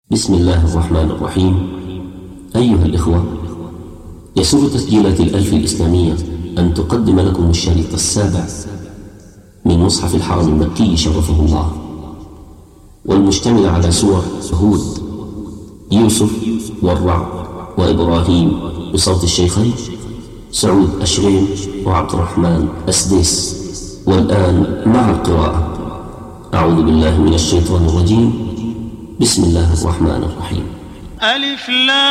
بسم الله الرحمن الرحيم. أيها الإخوة، يسر تسجيلات الألف الإسلامية أن تقدم لكم الشريط السابع من مصحف الحرم المكي شرفه الله، والمشتمل على سور هود، يوسف والرعد وإبراهيم، بصوت الشيخين سعود أشرين وعبد الرحمن أسديس. والآن مع القراءة. أعوذ بالله من الشيطان الرجيم. بسم الله الرحمن الرحيم. ألف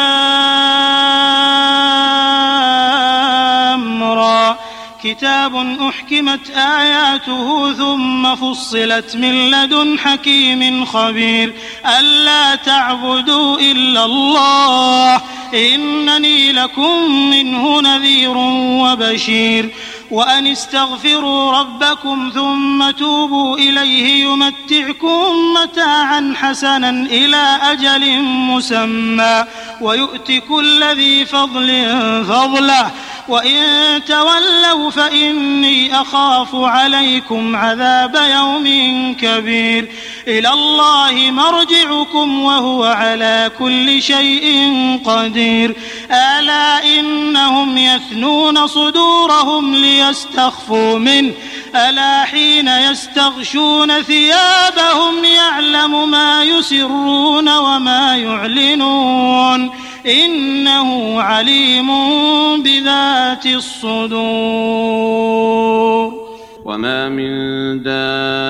لام را، كتاب أحكمت آياته ثم فصلت من لدن حكيم خبير، ألا تعبدوا إلا الله إنني لكم منه نذير وبشير، وأن استغفروا ربكم ثم توبوا إليه يمتعكم متاعا حسنا إلى أجل مسمى ويؤت كل ذي فضل فضله، وإن تولوا فإني أخاف عليكم عذاب يوم كبير. إلى الله مرجعكم وهو على كل شيء قدير. ألا إنهم يثنون صدورهم ليستخفوا منه، ألا حين يستغشون ثيابهم يعلم ما يسرون وما يعلنون إنه عليم بذات الصدور. وما من دابة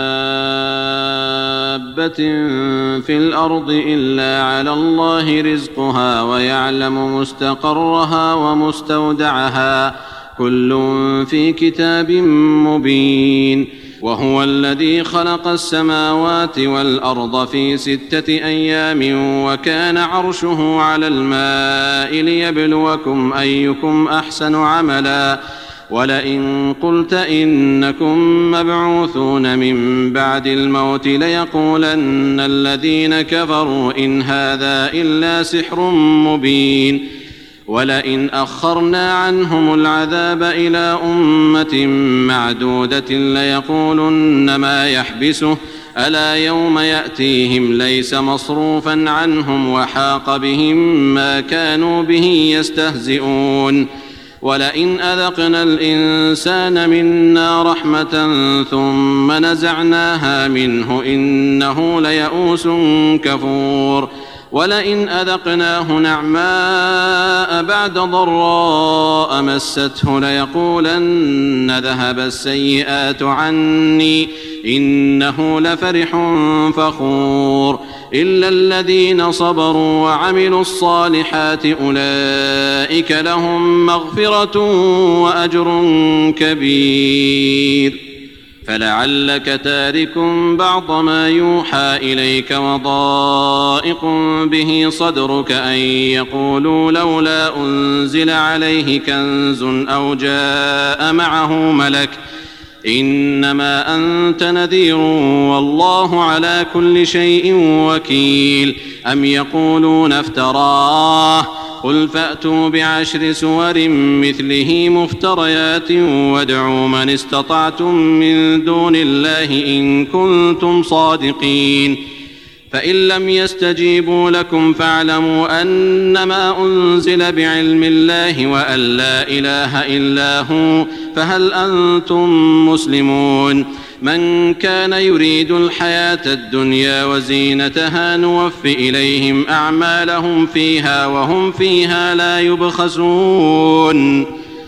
في الأرض إلا على الله رزقها ويعلم مستقرها ومستودعها، كل في كتاب مبين. وهو الذي خلق السماوات والأرض في 6 أيام وكان عرشه على الماء ليبلوكم أيكم أحسن عملا، ولئن قلت إنكم مبعوثون من بعد الموت ليقولن الذين كفروا إن هذا إلا سحر مبين. ولئن أخرنا عنهم العذاب إلى أمة معدودة ليقولن ما يحبسه، ألا يوم يأتيهم ليس مصروفا عنهم وحاق بهم ما كانوا به يستهزئون. ولئن أذقنا الإنسان منا رحمة ثم نزعناها منه إنه ليئوس كفور. ولئن أذقناه نعماء بعد ضراء مسته ليقولن ذهب السيئات عني إنه لفرح فخور. إلا الذين صبروا وعملوا الصالحات أولئك لهم مغفرة وأجر كبير. فلعلك تارك بعض ما يوحى إليك وضائق به صدرك أن يقولوا لولا أنزل عليه كنز أو جاء معه ملك، إنما أنت نذير والله على كل شيء وكيل. أم يقولون افتراه، قل فأتوا ب10 سور مثله مفتريات وادعوا من استطعتم من دون الله إن كنتم صادقين. فإن لم يستجيبوا لكم فاعلموا أنما أنزل بعلم الله وأن لا إله إلا هو، فهل أنتم مسلمون؟ من كان يريد الحياة الدنيا وزينتها نوف إليهم أعمالهم فيها وهم فيها لا يبخسون.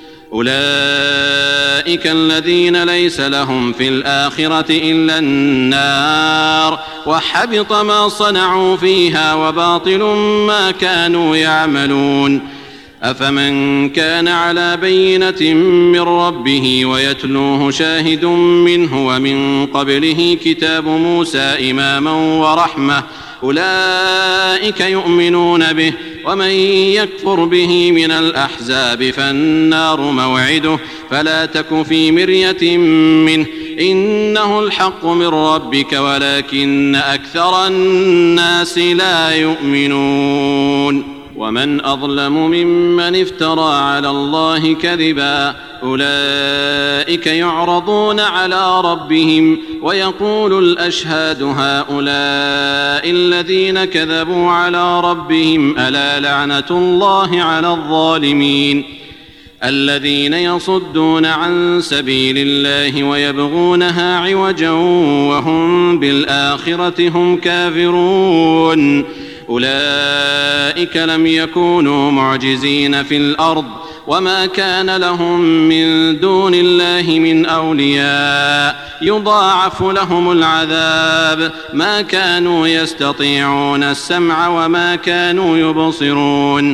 أولئك الذين ليس لهم في الآخرة إلا النار، وحبط ما صنعوا فيها وباطل ما كانوا يعملون. أفمن كان على بينة من ربه ويتلوه شاهد منه ومن قبله كتاب موسى إماما ورحمة، أولئك يؤمنون به، ومن يكفر به من الأحزاب فالنار موعده، فلا تك في مرية منه إنه الحق من ربك ولكن أكثر الناس لا يؤمنون. ومن أظلم ممن افترى على الله كذبا أولئك يعرضون على ربهم ويقول الأشهاد هؤلاء الذين كذبوا على ربهم ألا لعنة الله على الظالمين الذين يصدون عن سبيل الله ويبغونها عوجا وهم بالآخرة هم كافرون أولئك لم يكونوا معجزين في الأرض وما كان لهم من دون الله من أولياء يضاعف لهم العذاب ما كانوا يستطيعون السمع وما كانوا يبصرون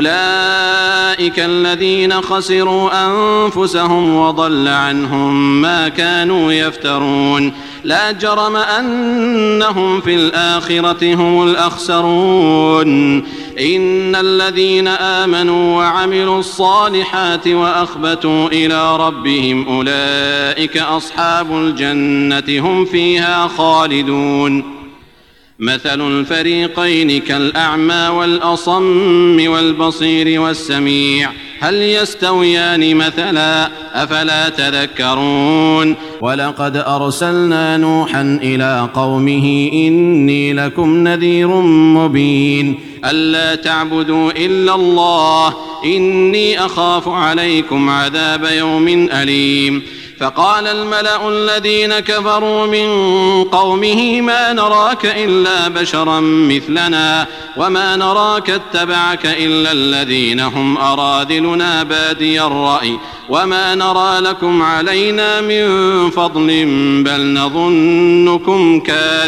أولئك الذين خسروا أنفسهم وضل عنهم ما كانوا يفترون لا جرم أنهم في الآخرة هم الأخسرون إن الذين آمنوا وعملوا الصالحات وأخبتوا إلى ربهم أولئك أصحاب الجنة هم فيها خالدون مثل الفريقين كالأعمى والأصم والبصير والسميع هل يستويان مثلا أفلا تذكرون ولقد أرسلنا نوحا إلى قومه إني لكم نذير مبين ألا تعبدوا إلا الله إني أخاف عليكم عذاب يوم أليم فقال الملأ الذين كفروا من قومه ما نراك إلا بشرا مثلنا وما نراك اتبعك إلا الذين هم أراذلنا بادي الرأي وما نرى لكم علينا من فضل بل نظنكم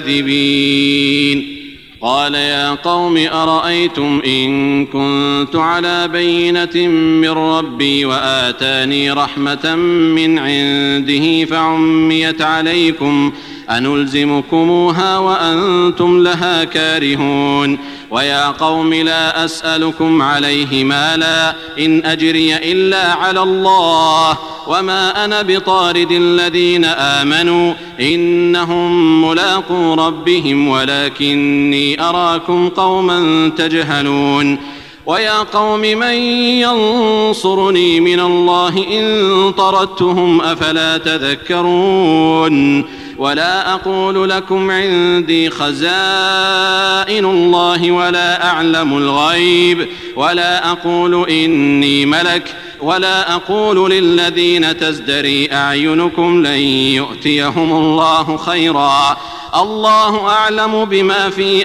كاذبين قال يا قوم أرأيتم إن كنت على بينة من ربي وآتاني رحمة من عنده فعميت عليكم أنلزمكموها وأنتم لها كارهون ويا قوم لا أسألكم عليه مالا إن أجري إلا على الله وما أنا بطارد الذين آمنوا إنهم ملاقو ربهم ولكني أراكم قوما تجهلون ويا قوم من ينصرني من الله إن طردتهم أفلا تذكرون ولا أقول لكم عندي خزائن الله ولا أعلم الغيب ولا أقول إني ملك ولا أقول للذين تزدري أعينكم لن يؤتيهم الله خيرا الله أعلم بما في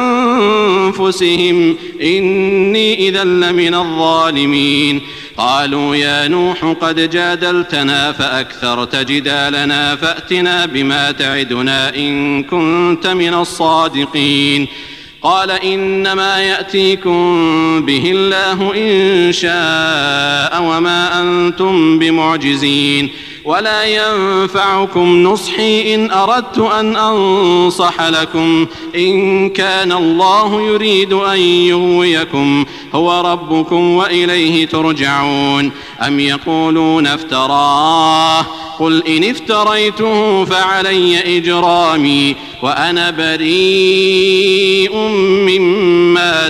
أنفسهم إني إذا لمن الظالمين قالوا يا نوح قد جادلتنا فأكثرت جدالنا فأتنا بما تعدنا إن كنت من الصادقين قال إنما يأتيكم به الله إن شاء وما أنتم بمعجزين ولا ينفعكم نصحي إن أردت أن أنصح لكم إن كان الله يريد أن يغويكم هو ربكم وإليه ترجعون أم يقولون افتراه قل إن افتريته فعلي إجرامي وأنا بريء مما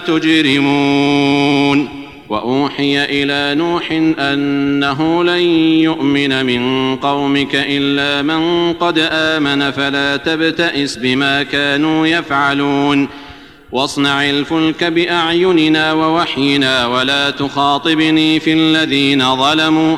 تجرمون وأوحي إلى نوح أنه لن يؤمن من قومك إلا من قد آمن فلا تبتئس بما كانوا يفعلون واصنع الفلك بأعيننا ووحينا ولا تخاطبني في الذين ظلموا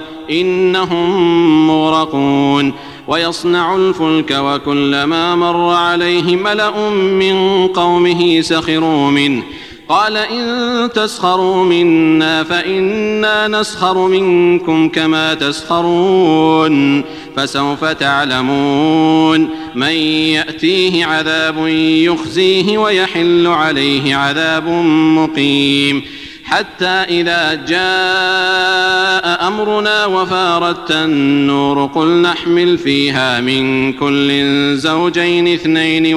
إنهم مغرقون ويصنع الفلك وكلما مر عليه ملأ من قومه سخروا منه قال إن تسخروا منا فإنا نسخر منكم كما تسخرون فسوف تعلمون من يأتيه عذاب يخزيه ويحل عليه عذاب مقيم حتى إذا جاء أمرنا وفارت النور قل نحمل فيها من كل زوجين اثنين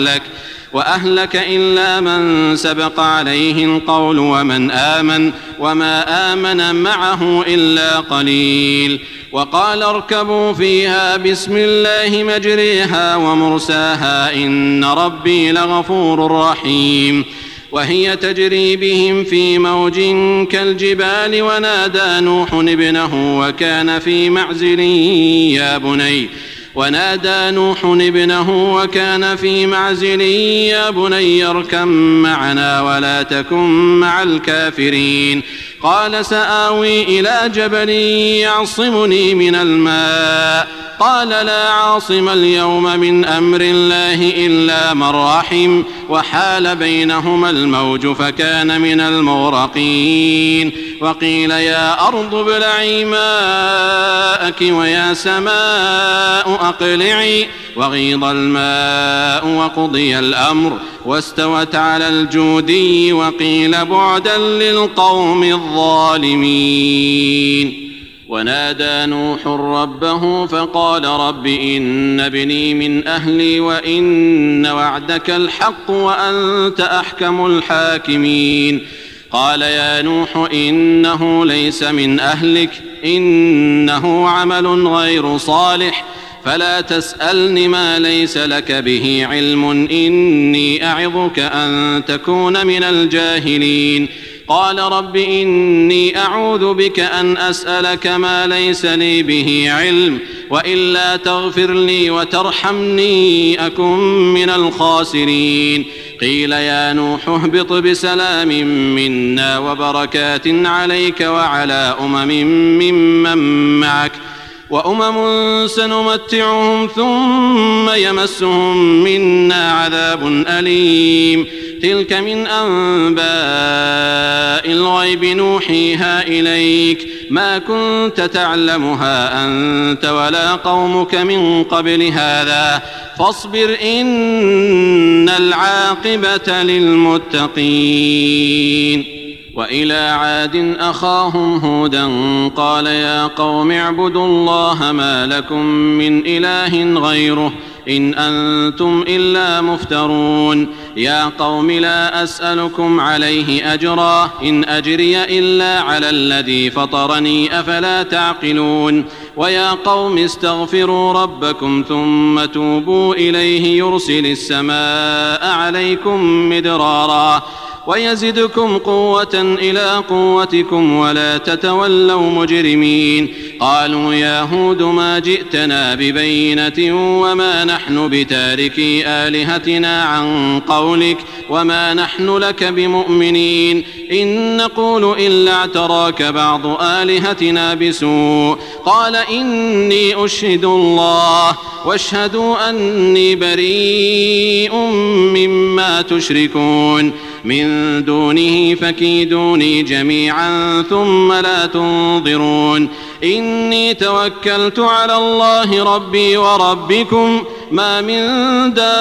وأهلك إلا من سبق عليه القول ومن آمن وما آمن معه إلا قليل وقال اركبوا فيها بسم الله مجريها ومرساها إن ربي لغفور رحيم وهي تجري بهم في موج كالجبال ونادى نوح ابنه وكان في معزل يا بني اركب معنا ولا تكن مع الكافرين. قال سآوي إلى جبل يعصمني من الماء قال لا عاصم اليوم من أمر الله إلا من رحم وحال بينهما الموج فكان من المغرقين. وقيل يا أرض ابلعي ماءك ويا سماء أقلعي وغيض الماء وقضي الأمر واستوت على الجودي وقيل بعدا للقوم الظالمين. ونادى نوح ربه فقال رب إن ابني من أهلي وإن وعدك الحق وأنت أحكم الحاكمين. قال يا نوح إنه ليس من أهلك إنه عمل غير صالح فلا تسألني ما ليس لك به علم إني أعظك أن تكون من الجاهلين. قال رب إني أعوذ بك أن أسألك ما ليس لي به علم وإلا تغفر لي وترحمني أكن من الخاسرين. قيل يا نوح اهبط بسلام منا وبركات عليك وعلى ممن معك وأمم سنمتعهم ثم يمسهم منا عذاب أليم. تلك من أنباء الغيب نوحيها إليك ما كنت تعلمها أنت ولا قومك من قبل هذا فاصبر إن العاقبة للمتقين. وإلى عاد أخاهم هودا قال يا قوم اعبدوا الله ما لكم من إله غيره إن أنتم إلا مفترون. يا قوم لا أسألكم عليه أجرا إن أجري إلا على الذي فطرني أفلا تعقلون. ويا قوم استغفروا ربكم ثم توبوا إليه يرسل السماء عليكم مدرارا ويزدكم قوة إلى قوتكم ولا تتولوا مجرمين. قالوا يا هود ما جئتنا ببينة وما نحن بتاركي آلهتنا عن قولك وما نحن لك بمؤمنين إن نقول إلا اعتراك بعض آلهتنا بسوء. قال إني أشهد الله واشهدوا أني بريء مما تشركون من دونه فكيدوني جميعا ثم لا تنظرون. إني توكلت على الله ربي وربكم ما من دابة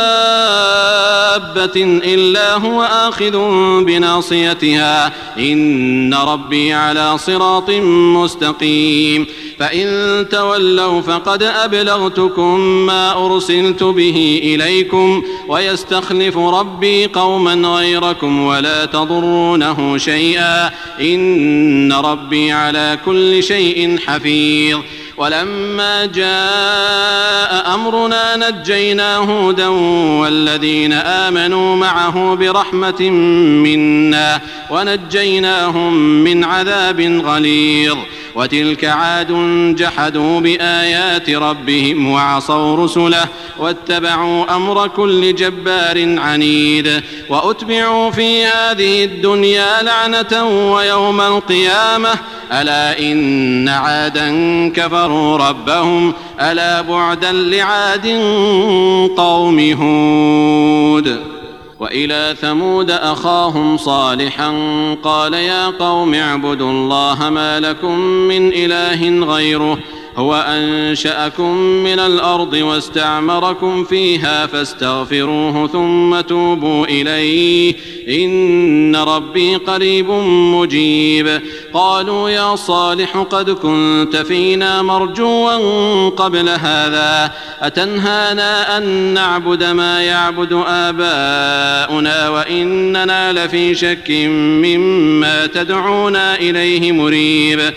إلا هو آخذ بناصيتها إن ربي على صراط مستقيم. فإن تولوا فقد أبلغتكم ما أرسلت به إليكم ويستخلف ربي قوما غيركم ولا تضرونه شيئا إن ربي على كل شيء حفيظ. ولما جاء أمرنا نجينا هودا والذين آمنوا معه برحمة منا ونجيناهم من عذاب غليظ. وتلك عاد جحدوا بآيات ربهم وعصوا رسله واتبعوا أمر كل جبار عنيد. وأتبعوا في هذه الدنيا لعنة ويوم القيامة ألا إن عادا كفروا ربهم ألا بعدا لعاد قوم هود. وإلى ثمود أخاهم صالحا قال يا قوم اعبدوا الله ما لكم من إله غيره هو أنشأكم من الأرض واستعمركم فيها فاستغفروه ثم توبوا إليه إن ربي قريب مجيب. قالوا يا صالح قد كنت فينا مرجوا قبل هذا أتنهانا أن نعبد ما يعبد آباؤنا وإننا لفي شك مما تدعونا إليه مريب.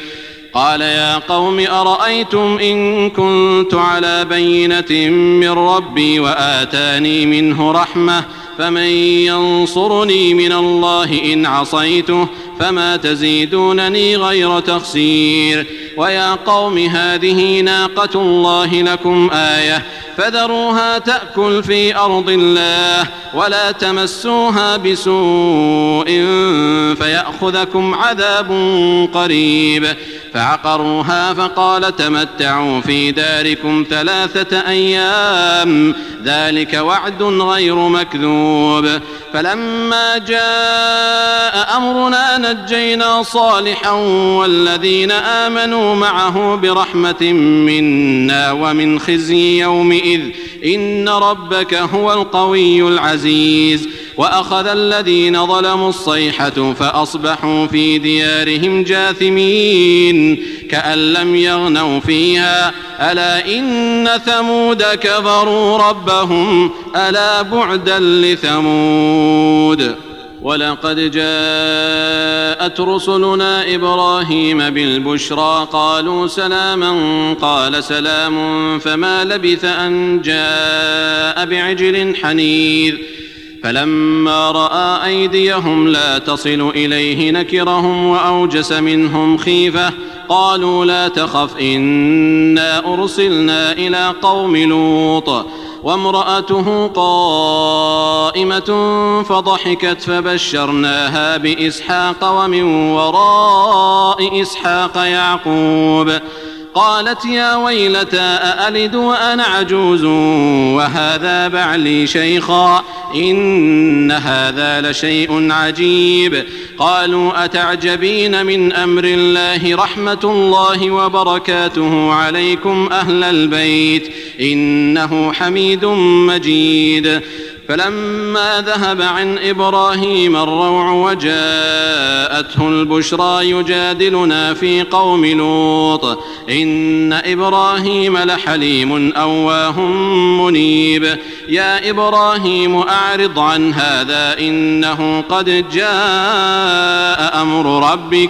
قال يا قوم أرأيتم إن كنت على بينة من ربي وآتاني منه رحمة فمن ينصرني من الله إن عصيته فما تزيدونني غير تخسير ويا قوم هذه ناقة الله لكم آية فذروها تأكل في أرض الله ولا تمسوها بسوء فيأخذكم عذاب قريب فعقروها فقال تمتعوا في داركم 3 أيام ذلك وعد غير مكذوب فلما جاء أمرنا نجينا صالحا والذين آمنوا معه برحمة منا ومن خزي يومئذ إن ربك هو القوي العزيز وأخذ الذين ظلموا الصيحة فأصبحوا في ديارهم جاثمين كأن لم يغنوا فيها ألا إن ثمود كفروا ربهم ألا بعدا لثمود ولقد جاءت رسلنا إبراهيم بالبشرى قالوا سلاما قال سلام فما لبث أن جاء بعجل حنيذ فلما رأى أيديهم لا تصل إليه نكرهم وأوجس منهم خيفة قالوا لا تخف إنا أرسلنا إلى قوم لوط وامرأته قائمة فضحكت فبشرناها بإسحاق ومن وراء إسحاق يعقوب قالت يا ويلتى أألد وأنا عجوز وهذا بعلي شيخا إن هذا لشيء عجيب قالوا أتعجبين من أمر الله رحمة الله وبركاته عليكم أهل البيت إنه حميد مجيد فلما ذهب عن إبراهيم الروع وجاءته البشرى يجادلنا في قوم لوط إن إبراهيم لحليم أواه منيب يا إبراهيم أعرض عن هذا إنه قد جاء أمر ربك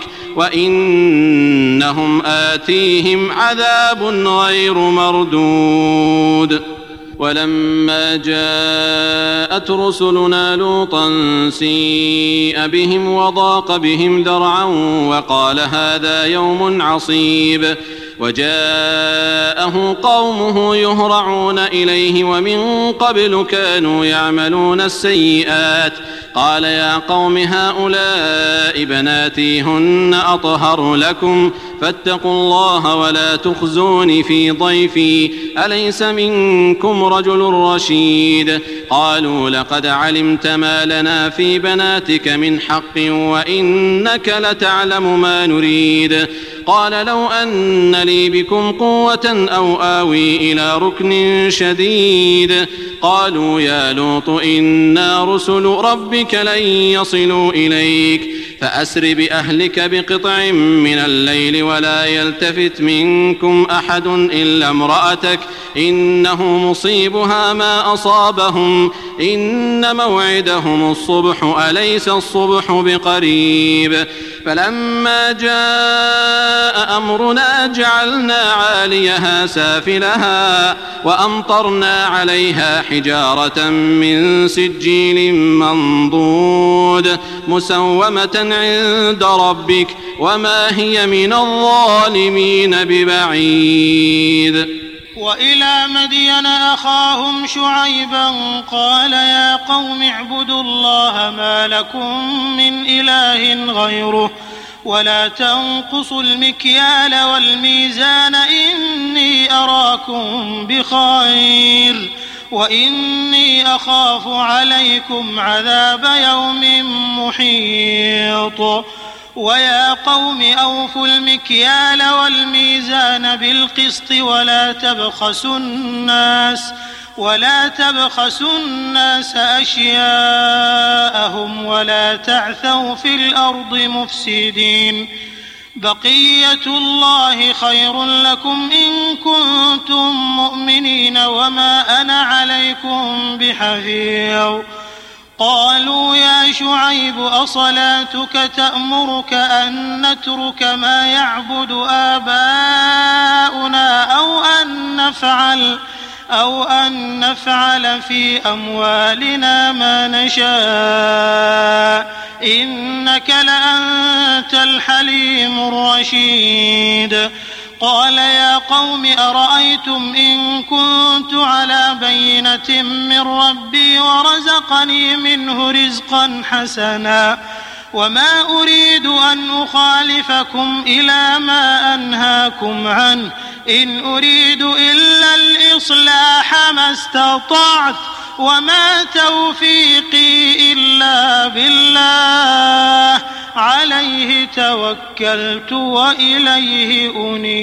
وإنهم آتيهم عذاب غير مردود ولما جاءت رسلنا لوطا سيء بهم وضاق بهم ذرعا وقال هذا يوم عصيب وجاءه قومه يهرعون إليه ومن قبل كانوا يعملون السيئات قال يا قوم هؤلاء بناتي هن أطهر لكم فاتقوا الله ولا تخزوني في ضيفي أليس منكم رجل رشيد قالوا لقد علمت ما لنا في بناتك من حق وإنك لتعلم ما نريد قال لو أن لي بكم قوة أو آوي إلى ركن شديد قالوا يا لوط إنا رسل ربك لن يصلوا إليك فأسر بأهلك بقطع من الليل ولا يلتفت منكم أحد إلا امرأتك إنه مصيبها ما أصابهم إن موعدهم الصبح أليس الصبح بقريب فلما جاء أمرنا جعلنا عاليها سافلها وأمطرنا عليها حجارة من سجيل منضود مسومة عند ربك وما هي من الظالمين ببعيد وإلى مدين أخاهم شعيبا قال يا قوم اعبدوا الله ما لكم من إله غيره ولا تنقصوا المكيال والميزان إني أراكم بخير وإني أخاف عليكم عذاب يوم محيط ويا قوم أوفوا المكيال والميزان بالقسط ولا تبخسوا الناس أشياءهم ولا تعثوا في الأرض مفسدين بقية الله خير لكم إن كنتم مؤمنين وما أنا عليكم بحفيظ قالوا يا شعيب أصلاتك تأمرك أن نترك ما يعبد آباؤنا أو أن نفعل في أموالنا ما نشاء إنك لأنت الحليم الرشيد قال يا قوم أرأيتم إن كنت على بينة من ربي ورزقني منه رزقا حسنا وما أريد أن أخالفكم إلى ما أنهاكم عنه إن أريد إلا الإصلاح ما استطعت وما توفيقي إلا بالله عليه توكلت وإليه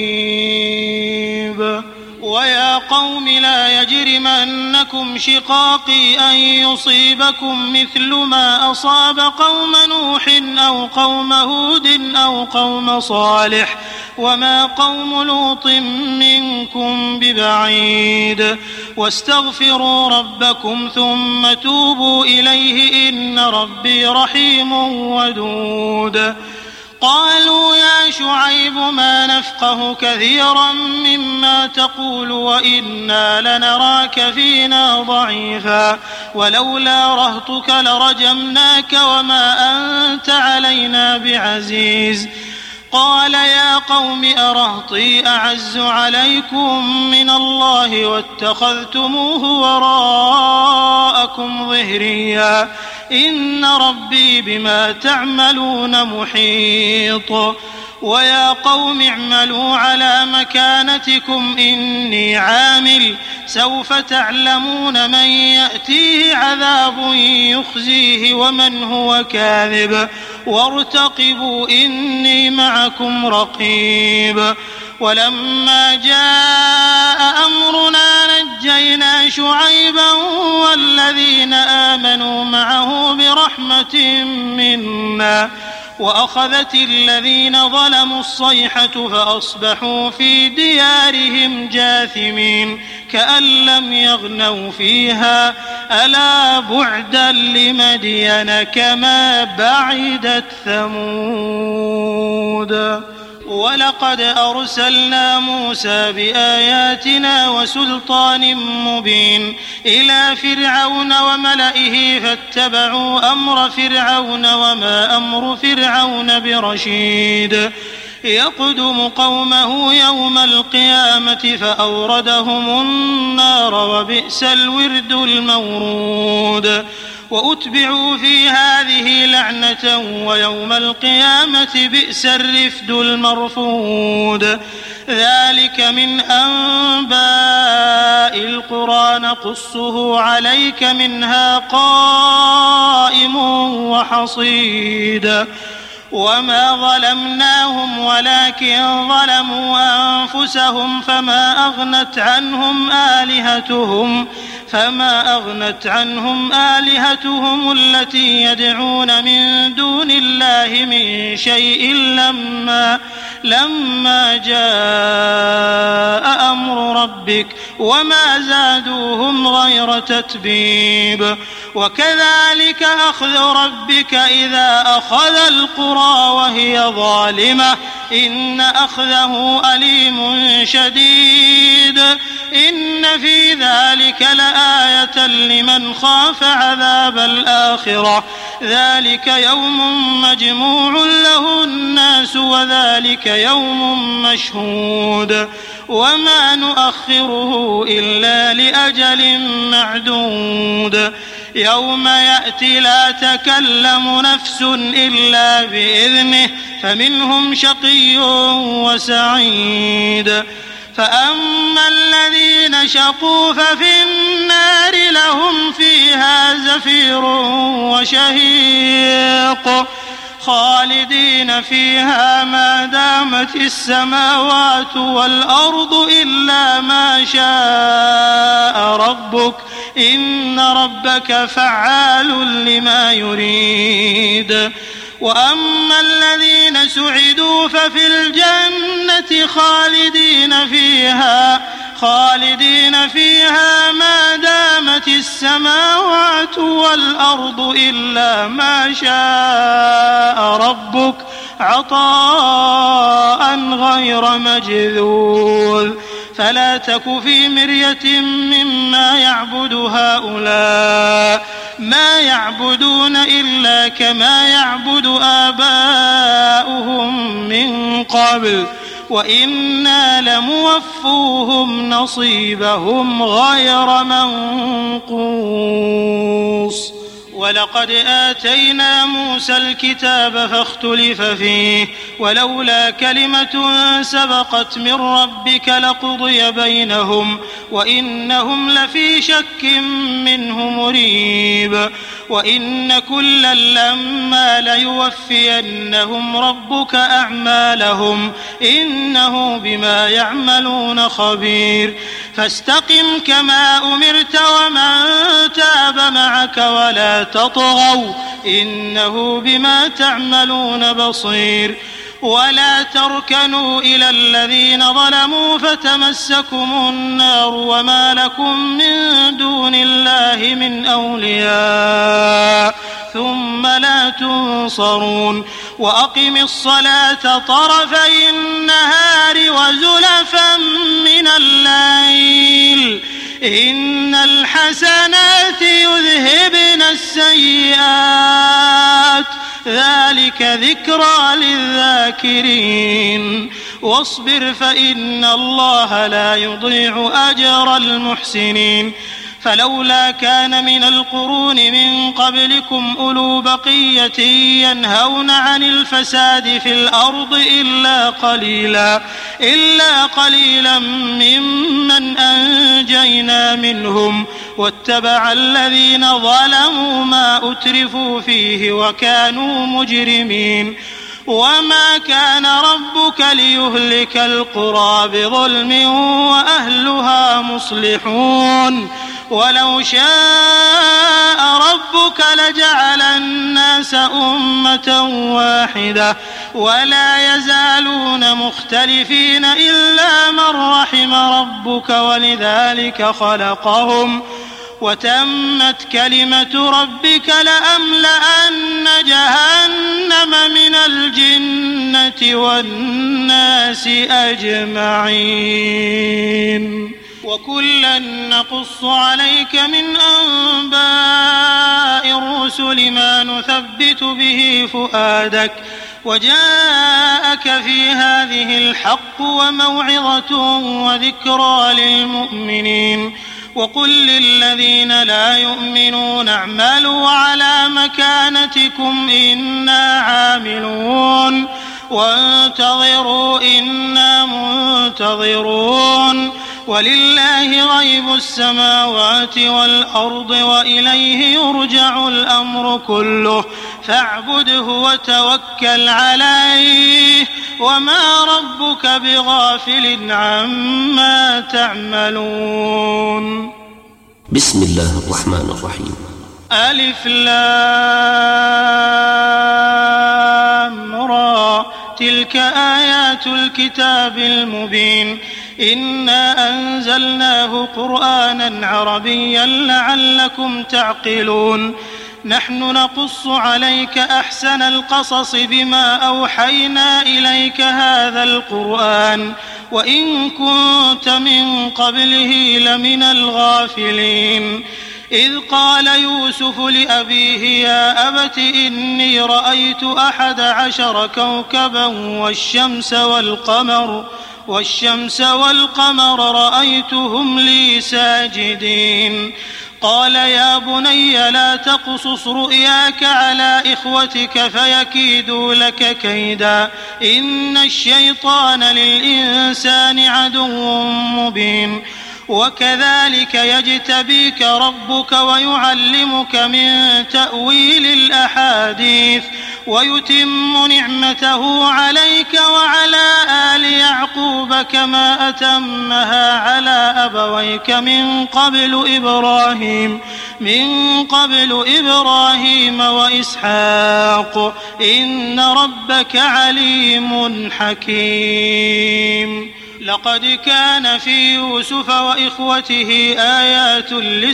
أنيب ويا قوم لا يجرمنكم شقاقي أن يصيبكم مثل ما أصاب قوم نوح أو قوم هود أو قوم صالح وما قوم لوط منكم ببعيد واستغفروا ربكم ثم توبوا إليه إن ربي رحيم ودود قالوا يا شعيب ما نفقه كثيرا مما تقول وإنا لنراك فينا ضعيفا ولولا رهطك لرجمناك وما أنت علينا بعزيز قال يا قوم أرهطي أعز عليكم من الله واتخذتموه وراءكم ظهريا إن ربي بما تعملون محيط ويا قوم اعملوا على مكانتكم إني عامل سوف تعلمون من يأتيه عذاب يخزيه ومن هو كاذب وارتقبوا إني معكم رقيب ولما جاء أمرنا نجينا شعيبا والذين آمنوا معه برحمة منا وأخذت الذين ظلموا الصيحة فأصبحوا في ديارهم جاثمين كأن لم يغنوا فيها ألا بعدا لمدين كما بعدت ثمود ولقد أرسلنا موسى بآياتنا وسلطان مبين إلى فرعون وملئه فاتبعوا أمر فرعون وما أمر فرعون برشيد يقدم قومه يوم القيامة فأوردهم النار وبئس الورد المورود وأتبعوا في هذه لعنة ويوم القيامة بئس الرفد المرفود ذلك من أنباء القرى نقصه عليك منها قائم وحصيد وما ظلمناهم ولكن ظلموا أنفسهم فما أغنت عنهم آلهتهم التي يدعون من دون الله من شيء لما جاء أمر ربك وما زادوهم غير تتبيب وكذلك أخذ ربك إذا أخذ القرى وهي ظالمة إن أخذه أليم شديد إن في ذلك لآية لمن خاف عذاب الآخرة ذلك يوم مجموع له الناس وذلك يوم مشهود وما نؤخره إلا لأجل معدود يوم يأتي لا تكلم نفس إلا بإذنه فمنهم شقي وسعيد فأما الذين شقوا ففي النار لهم فيها زفير وشهيق خالدين فيها ما دامت السماوات والأرض إلا ما شاء ربك إن ربك فعال لما يريد وأما خالدين فيها ما دامت السماوات والأرض إلا ما شاء ربك عطاء غير مجذوذ فلا تك في مرية مما يعبد هؤلاء ما يعبدون إلا كما يعبد آباؤهم من قبل وإنا لموفوهم نصيبهم غير منقوص ولقد آتينا موسى الكتاب فاختلف فيه ولولا كلمة سبقت من ربك لقضي بينهم وإنهم لفي شك منه مريب وإن كلا لما ليوفينهم ربك أعمالهم إنه بما يعملون خبير فاستقم كما أمرت ومن تاب معك ولا تطغوا إنه بما تعملون بصير ولا تركنوا إلى الذين ظلموا فتمسكم النار وما لكم من دون الله من أولياء ثم لا تنصرون وأقم الصلاة طرفي النهار وزلفا من الليل إن الحسنات يذهبن السيئات ذلك ذكرى للذاكرين واصبر فإن الله لا يضيع أجر المحسنين فلولا كان من القرون من قبلكم أولو بقية ينهون عن الفساد في الأرض إلا قليلا ممن أنجينا منهم واتبع الذين ظلموا ما أترفوا فيه وكانوا مجرمين وما كان ربك ليهلك القرى بظلم وأهلها مصلحون ولو شاء ربك لجعل الناس أمة واحدة ولا يزالون مختلفين إلا من رحم ربك ولذلك خلقهم وتمت كلمة ربك لأملأن جهنم من الجنة والناس أجمعين وكلا نقص عليك من أنباء الرسل ما نثبت به فؤادك وجاءك في هذه الحق وموعظة وذكرى للمؤمنين وقل للذين لا يؤمنون اعملوا على مكانتكم إنا عاملون وانتظروا إنا منتظرون ولله غيب السماوات والأرض وإليه يرجع الأمر كله فاعبده وتوكل عليه وما ربك بغافل عما تعملون بسم الله الرحمن الرحيم ألف لام را تلك آيات الكتاب المبين إنا أنزلناه قرآنا عربيا لعلكم تعقلون نحن نقص عليك أحسن القصص بما أوحينا إليك هذا القرآن وإن كنت من قبله لمن الغافلين إذ قال يوسف لأبيه يا أبت إني رأيت 11 كوكبا والشمس والقمر رأيتهم لي ساجدين قال يا بني لا تقصص رؤياك على إخوتك فيكيدوا لك كيدا إن الشيطان للإنسان عدو مبين وكذلك يجتبيك ربك ويعلمك من تأويل الأحاديث ويتم نعمته عليك وعلى آل يعقوب كما أتمها على أبويك من قبل إبراهيم وإسحاق إن ربك عليم حكيم لقد كان في يوسف وإخوته آيات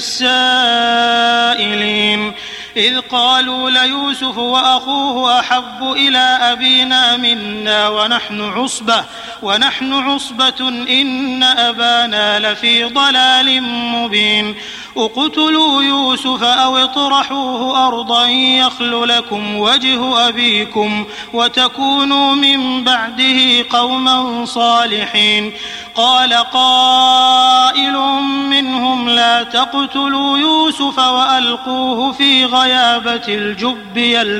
للسائلين إذ قالوا ليوسف وأخوه أحب إلى أبينا منا ونحن عصبة إن أبانا لفي ضلال مبين اقتلوا يوسف أو اطرحوه أرضا يخل لكم وجه أبيكم وتكونوا من بعده قوما صالحين قال قائل منهم لا تقتلوا يوسف وألقوه في غيابة الجب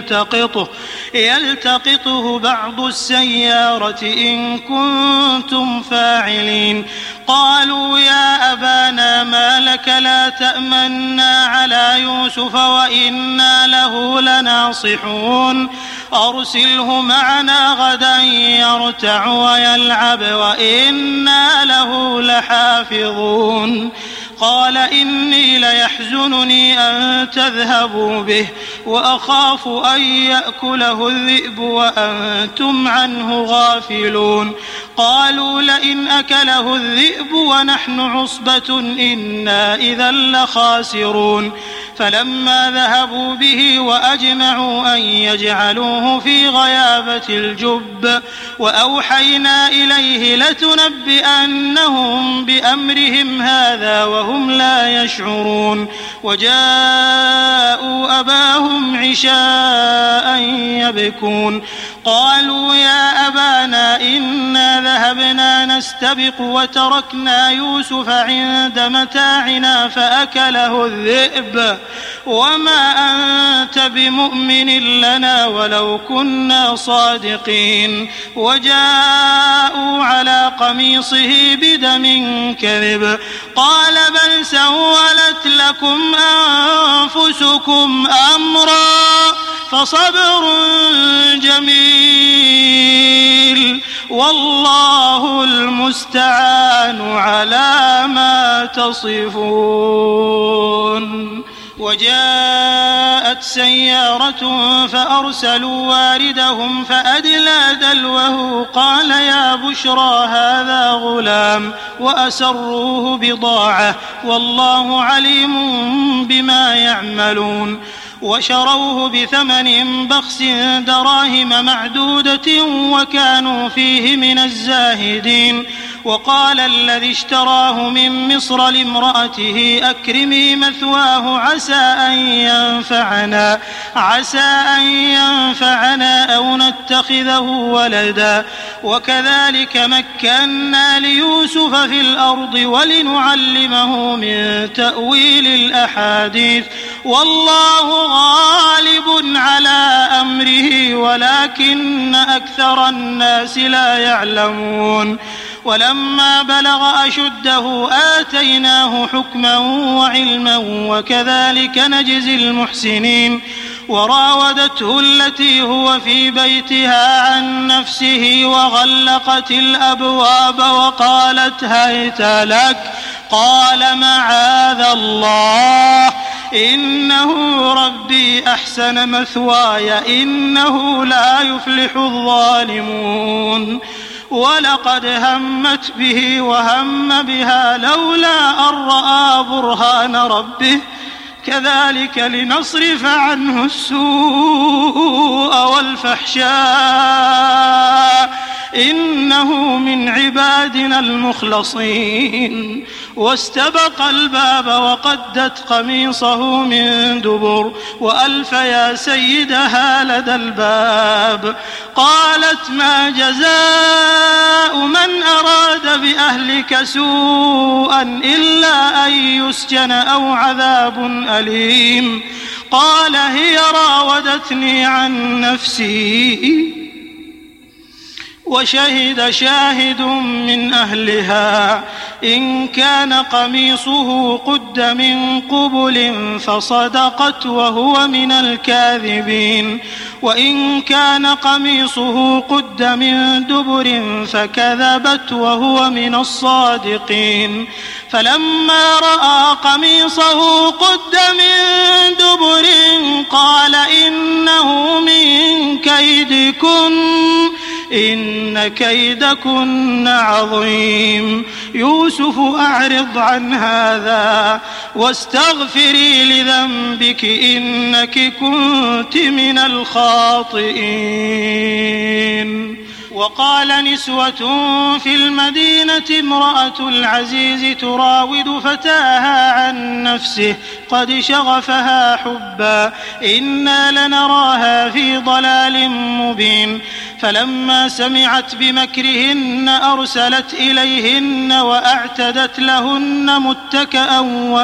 يلتقطه بعض السيارة إن كنتم فاعلين قالوا يا أبانا ما لك لا تأمنا على يوسف وإنا له لناصحون أرسله معنا غدا يرتع ويلعب وإنا له لحافظون قال إني ليحزنني أن تذهبوا به وأخاف أن يأكله الذئب وأنتم عنه غافلون قالوا لئن أكله الذئب ونحن عصبة إنا إذا لخاسرون فلما ذهبوا به وأجمعوا أن يجعلوه في غيابة الجب وأوحينا إليه لتنبئنهم بأمرهم هذا وهم لا يشعرون وجاءوا أباهم عشاء يبكون قالوا يا أبانا إنا ذهبنا نستبق وتركنا يوسف عند متاعنا فأكله الذئب وما أنت بمؤمن لنا ولو كنا صادقين وجاءوا على قميصه بدم كذب قال بل سولت لكم أنفسكم أمرا فصبر جميل والله المستعان على ما تصفون وجاءت سيارة فأرسلوا واردهم فأدلى دلوه قال يا بشرى هذا غلام وأسروه بضاعة والله عليم بما يعملون وشروه بثمن بخس دراهم معدودة وكانوا فيه من الزاهدين وقال الذي اشتراه من مصر لامرأته أكرمي مثواه عسى أن ينفعنا أو نتخذه ولدا وكذلك مكنا ليوسف في الأرض ولنعلمه من تأويل الأحاديث والله غالب على أمره ولكن أكثر الناس لا يعلمون ولما بلغ أشده آتيناه حكما وعلما وكذلك نجزي المحسنين وراودته التي هو في بيتها عن نفسه وغلقت الأبواب وقالت هيت لك قال معاذ الله إنه ربي أحسن مثواي إنه لا يفلح الظالمون ولقد همت به وهم بها لولا أن رأى برهان ربه كذلك لنصرف عنه السوء والفحشاء إنه من عبادنا المخلصين واستبق الباب وقدت قميصه من دبر وألف يا سيدها لدى الباب قالت ما جزاء من أراد بأهلك سوءا إلا أن يسجن أو عذاب أليم قال هي راودتني عن نفسي وشهد شاهد من أهلها إن كان قميصه قد من قبل فصدقت وهو من الكاذبين وإن كان قميصه قد من دبر فكذبت وهو من الصادقين فلما رأى قميصه قد من دبر قال إنه من كيدكن إن كيدكن عظيم. يوسف أعرض عن هذا واستغفري لذنبك إنك كنت من الخاطئين. وقال نسوة في المدينة امرأة العزيز تراود فتاها عن نفسه قد شغفها حبا إنا لنراها في ضلال مبين. فلما سمعت بمكرهن أرسلت إليهن وأعتدت لهن متكأ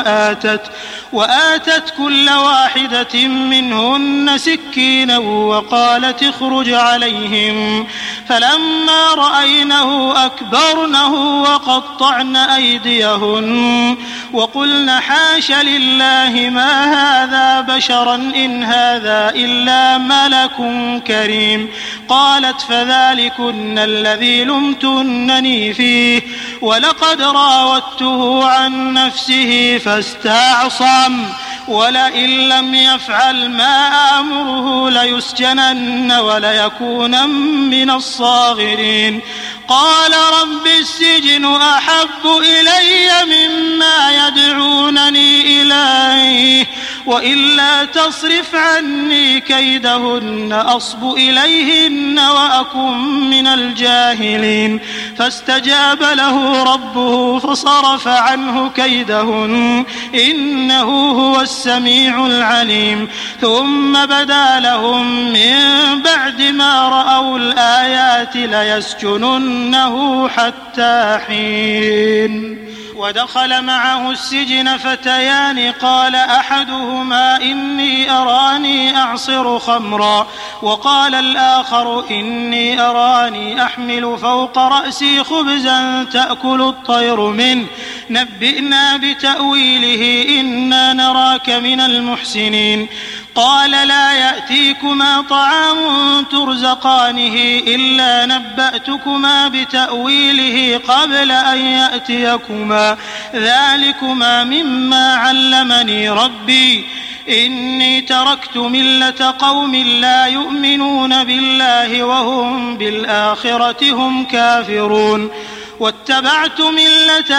وآتت كل واحدة منهن سكينا وقالت اخرج عليهم. فلما رأينه أكبرنه وقطعن أيديهن وقلن حاش لله ما هذا بشرا إن هذا إلا ملك كريم. قالت فذلكن الذي لمتنني فيه ولقد راودته عن نفسه فاستعصم ولئن لم يفعل ما آمره ليسجنن وليكون من الصاغرين. قال رب السجن أحب إلي مما يدعونني إليه وإلا تصرف عني كيدهن أصب إليهن وأكن من الجاهلين. فاستجاب له ربه فصرف عنه كيدهن إنه هو السميع العليم. ثم بدا لهم من بعد ما رأوا الآيات ليسجننه حتى حين. ودخل معه السجن فتيان قال أحدهما إني أراني أعصر خمرا وقال الآخر إني أراني أحمل فوق رأسي خبزا تأكل الطير منه نبئنا بتأويله إنا نراك من المحسنين. قال لا يأتيكما طعام ترزقانه إلا نبأتكما بتأويله قبل أن يأتيكما ذلكما مما علمني ربي إني تركت ملة قوم لا يؤمنون بالله وهم بالآخرة هم كافرون واتبعت ملة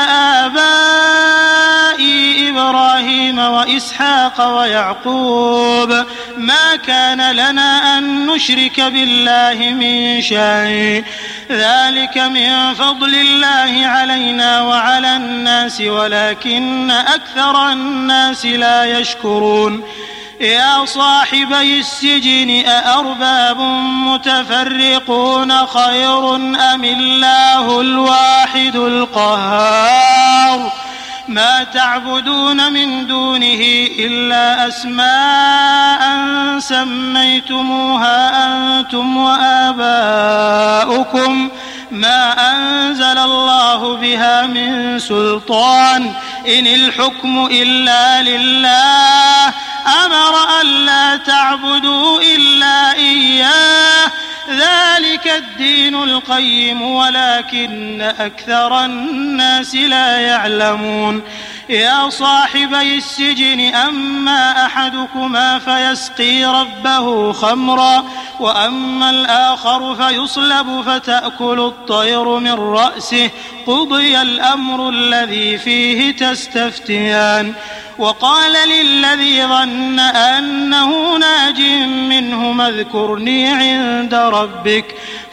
آبائي إبراهيم وإسحاق ويعقوب ما كان لنا أن نشرك بالله من شيء ذلك من فضل الله علينا وعلى الناس ولكن أكثر الناس لا يشكرون. يا صاحبي السجن أأرباب متفرقون خير أم الله الواحد القهار ما تعبدون من دونه إلا أسماء سميتموها أنتم وآباؤكم ما أنزل الله بها من سلطان إن الحكم إلا لله أمر ألا تعبدوا إلا إياه ذلك الدين القيم ولكن أكثر الناس لا يعلمون. يا صاحبي السجن أما أحدكما فيسقي ربه خمرا وأما الآخر فيصلب فتأكل الطير من رأسه قضي الأمر الذي فيه تستفتيان. وقال للذي ظن أنه ناج منهما اذكرني عند ربك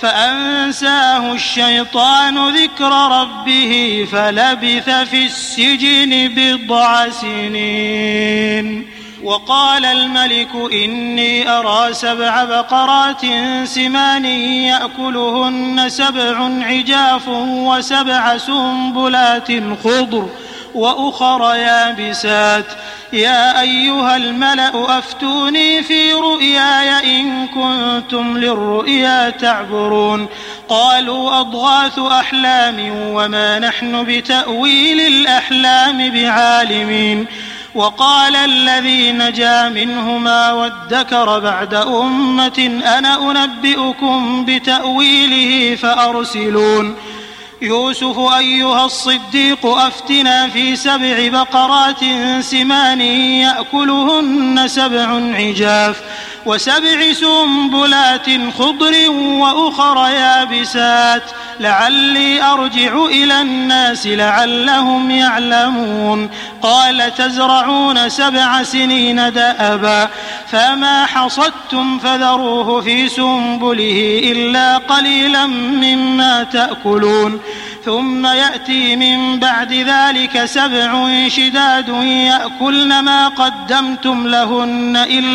فأنساه الشيطان ذكر ربه فلبث في السجن بضع سنين. وقال الملك إني أرى 7 بقرات سمان يأكلهن 7 عجاف و7 سنبلات خضر وأخر يابسات. يا أيها الملأ أفتوني في رؤياي إن كنتم للرؤيا تعبرون. قالوا أضغاث أحلام وما نحن بتأويل الأحلام بعالمين. وقال الذي نجا منهما وادكر بعد أمة أنا أنبئكم بتأويله فأرسلون. يوسف أيها الصديق أفتنا في 7 بقرات سمان يأكلهن 7 عجاف وسبع سنبلات خضر وأخر يابسات لعلي أرجع إلى الناس لعلهم يعلمون قال تزرعون 7 سنين دأبا فما حصدتم فذروه في سنبله إلا قليلا مما تأكلون ثم يأتي من بعد ذلك 7 شداد يأكلن ما قدمتم لهن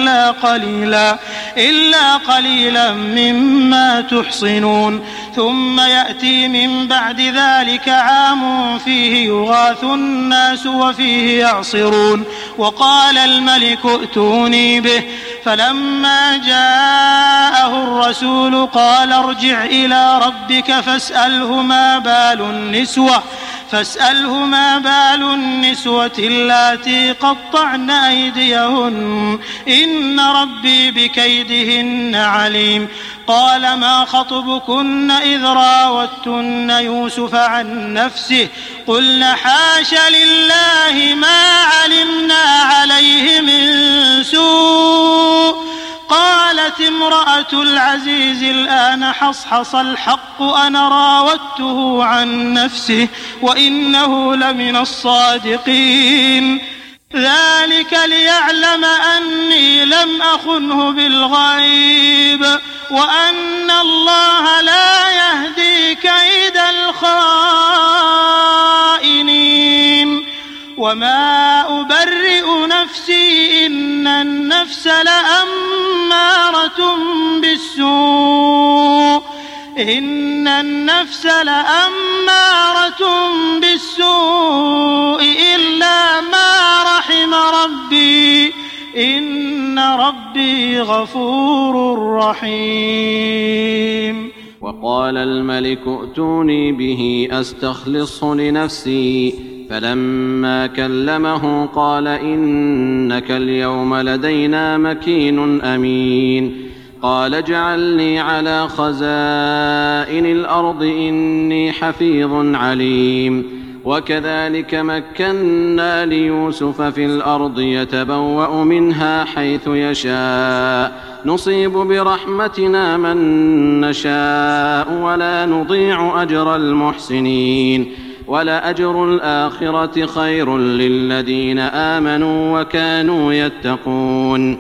إلا قليلا مما تحصنون ثم يأتي من بعد ذلك عام فيه يغاث الناس وفيه يعصرون وقال الملك ائتوني به فلما جاءه الرسول قال ارجع إلى ربك فاسأله ما بال النسوة اللاتي قطعن أيديهن إن ربي بكيدهن عليم قال ما خطبكن إذ راوتن يوسف عن نفسه قلنا حاش لله ما علمنا عليه من سوء قالت امرأة العزيز الآن حصحص الحق أنا راودته عن نفسه وإنه لمن الصادقين ذلك ليعلم أني لم أخنه بالغيب وأن الله لا يهدي كيد الخائنين وما أبرئ نفسي إن النفس لأمارة بالسوء إلا ما رحم ربي إن ربي غفور رحيم وقال الملك ائتوني به أستخلصه لنفسي فلما كلمه قال إنك اليوم لدينا مكين أمين قال اجعلني على خزائن الأرض إني حفيظ عليم وكذلك مكنا ليوسف في الأرض يتبوأ منها حيث يشاء نصيب برحمتنا من نشاء ولا نضيع أجر المحسنين ولأجر الآخرة خير للذين آمنوا وكانوا يتقون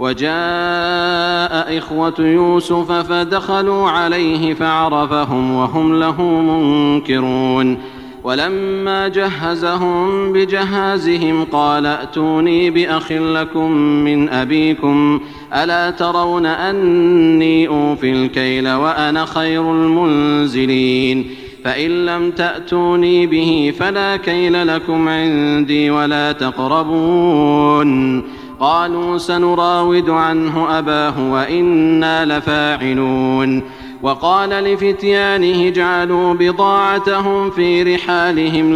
وجاء إخوة يوسف فدخلوا عليه فعرفهم وهم له منكرون ولما جهزهم بجهازهم قال ائتوني بأخ لكم من أبيكم ألا ترون أني أوفي الكيل وأنا خير المنزلين فإن لم تأتوني به فلا كيل لكم عندي ولا تقربون قالوا سنراود عنه أباه وإنا لفاعلون وقال لفتيانه اجعلوا بضاعتهم في رحالهم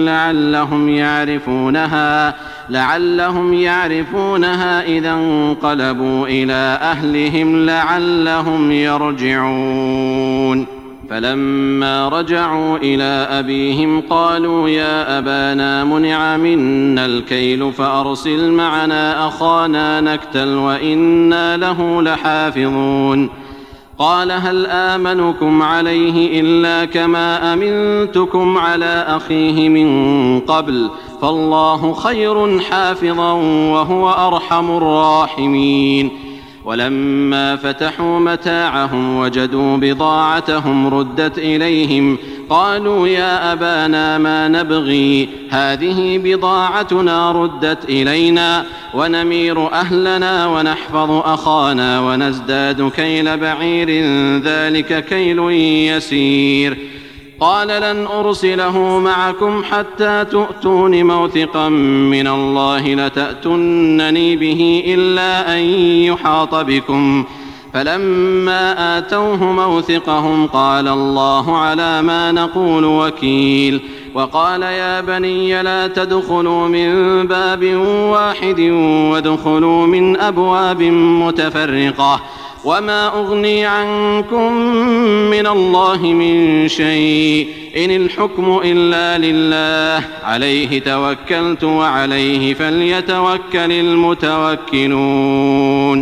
لعلهم يعرفونها إذا انقلبوا إلى أهلهم لعلهم يرجعون فلما رجعوا إلى أبيهم قالوا يا أبانا منع منا الكيل فأرسل معنا أخانا نكتل وإنا له لحافظون قال هل آمنكم عليه إلا كما أمنتكم على أخيه من قبل فالله خير حافظا وهو أرحم الراحمين ولما فتحوا متاعهم وجدوا بضاعتهم ردت إليهم قالوا يا أبانا ما نبغي هذه بضاعتنا ردت إلينا ونمير أهلنا ونحفظ أخانا ونزداد كيل بعير ذلك كيل يسير قال لن أرسله معكم حتى تؤتون موثقا من الله لتأتونني به إلا أن يحاط بكم فلما آتوه موثقهم قال الله على ما نقول وكيل وقال يا بني لا تدخلوا من باب واحد وادخلوا من أبواب متفرقة وما أغني عنكم من الله من شيء إن الحكم إلا لله عليه توكلت وعليه فليتوكل المتوكلون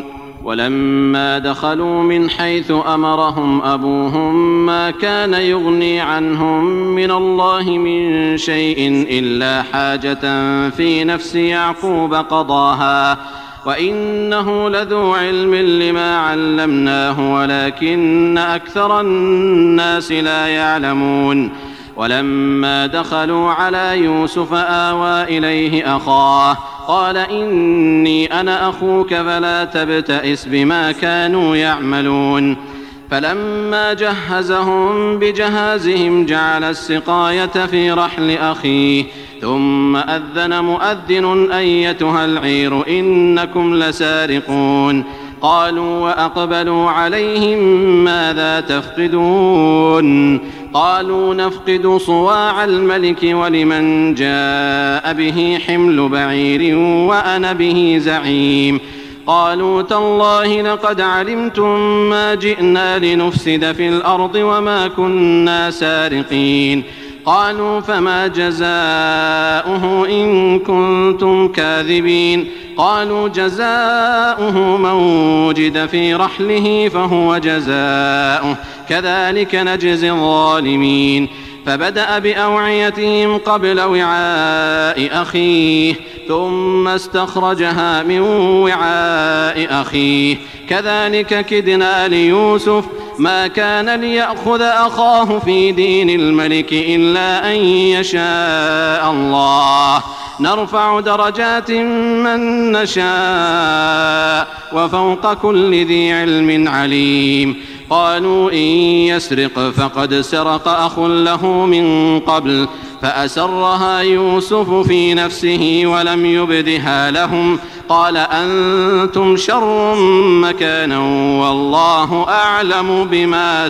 ولما دخلوا من حيث أمرهم أبوهم ما كان يغني عنهم من الله من شيء إلا حاجة في نفس يعقوب قضاها وإنه لذو علم لما علمناه ولكن أكثر الناس لا يعلمون. ولما دخلوا على يوسف آوى إليه أخاه قال إني أنا أخوك فلا تبتئس بما كانوا يعملون. فلما جهزهم بجهازهم جعل السقاية في رحل أخيه ثم أذن مؤذن أيتها العير إنكم لسارقون. قالوا وأقبلوا عليهم ماذا تفقدون؟ قالوا نفقد صواع الملك ولمن جاء به حمل بعير وأنا به زعيم. قالوا تالله لقد علمتم ما جئنا لنفسد في الأرض وما كنا سارقين. قالوا فما جزاؤه إن كنتم كاذبين؟ قالوا جزاؤه من وجد في رحله فهو جزاؤه كذلك نجزي الظالمين. فبدأ بأوعيتهم قبل وعاء أخيه ثم استخرجها من وعاء أخيه كذلك كدنا ليوسف ما كان ليأخذ أخاه في دين الملك إلا أن يشاء الله نرفع درجات من نشاء وفوق كل ذي علم عليم. قالوا إن يسرق فقد سرق أخ له من قبل فأسرها يوسف في نفسه ولم يبدها لهم قال أنتم شر مكانا والله أعلم بما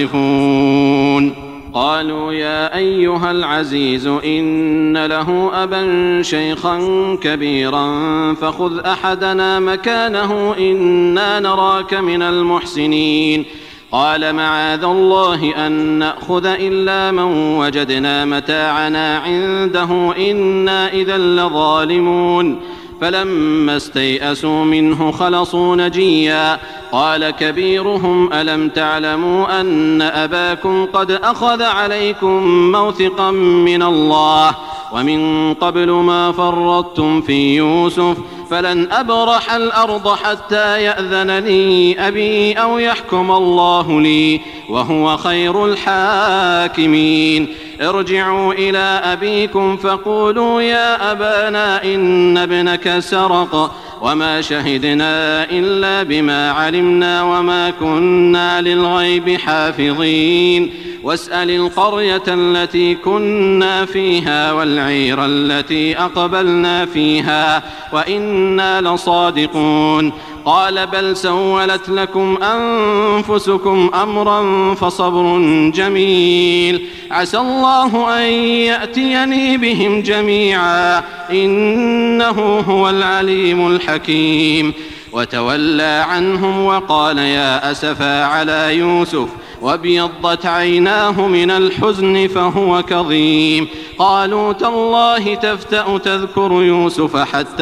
تصفون. قالوا يا أيها العزيز إن له أبا شيخا كبيرا فخذ أحدنا مكانه إنا نراك من المحسنين. قال معاذ الله أن نأخذ إلا من وجدنا متاعنا عنده إنا إذا لظالمون. فلما استيئسوا منه خلصوا نجيا. قال كبيرهم ألم تعلموا أن أباكم قد أخذ عليكم موثقا من الله ومن قبل ما فرطتم في يوسف فلن أبرح الأرض حتى يأذن لي أبي أو يحكم الله لي وهو خير الحاكمين. ارجعوا إلى أبيكم فقولوا يا أبانا إن ابنك سرق وما شهدنا إلا بما علمنا وما كنا للغيب حافظين. واسأل القرية التي كنا فيها والعير التي أقبلنا فيها وإنا لصادقون. قال بل سولت لكم أنفسكم أمرا فصبر جميل عسى الله أن يأتيني بهم جميعا إنه هو العليم الحكيم. وتولى عنهم وقال يا أسفا على يوسف وابيضت عيناه من الحزن فهو كظيم. قالوا تالله تفتأ تذكر يوسف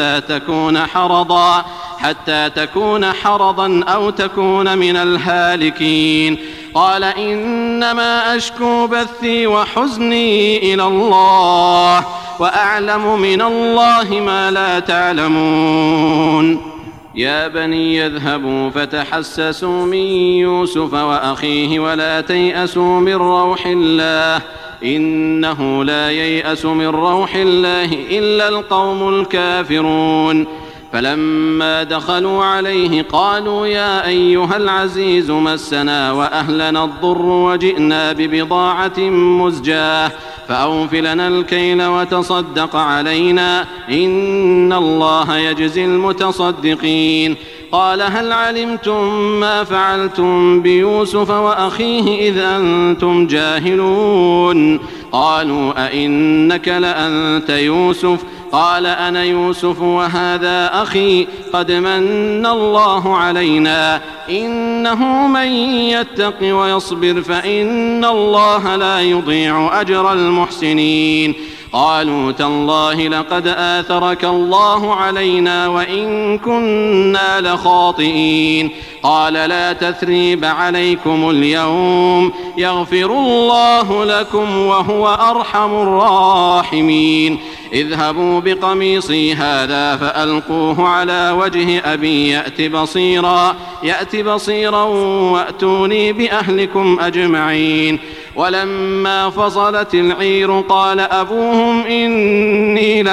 حتى تكون حرضا أو تكون من الهالكين. قال إنما أشكو بثي وحزني إلى الله وأعلم من الله ما لا تعلمون. يا بني يذهبوا فتحسسوا من يوسف وأخيه ولا تيأسوا من روح الله إنه لا ييأس من روح الله إلا القوم الكافرون. فلما دخلوا عليه قالوا يا أيها العزيز مسنا وأهلنا الضر وجئنا ببضاعة مزجاة فأوف لنا الكيل وتصدق علينا إن الله يجزي المتصدقين. قال هل علمتم ما فعلتم بيوسف وأخيه إذ أنتم جاهلون؟ قالوا أئنك لأنت يوسف؟ قال أنا يوسف وهذا أخي قد من الله علينا إنه من يتق ويصبر فإن الله لا يضيع أجر المحسنين. قالوا تالله لقد آثرك الله علينا وإن كنا لخاطئين قال لا تثريب عليكم اليوم يغفر الله لكم وهو أرحم الراحمين اذهبوا بقميصي هذا فألقوه على وجه أبي يأت بصيرا وأتوني بأهلكم أجمعين ولما فصلت العير قال أبوهم إني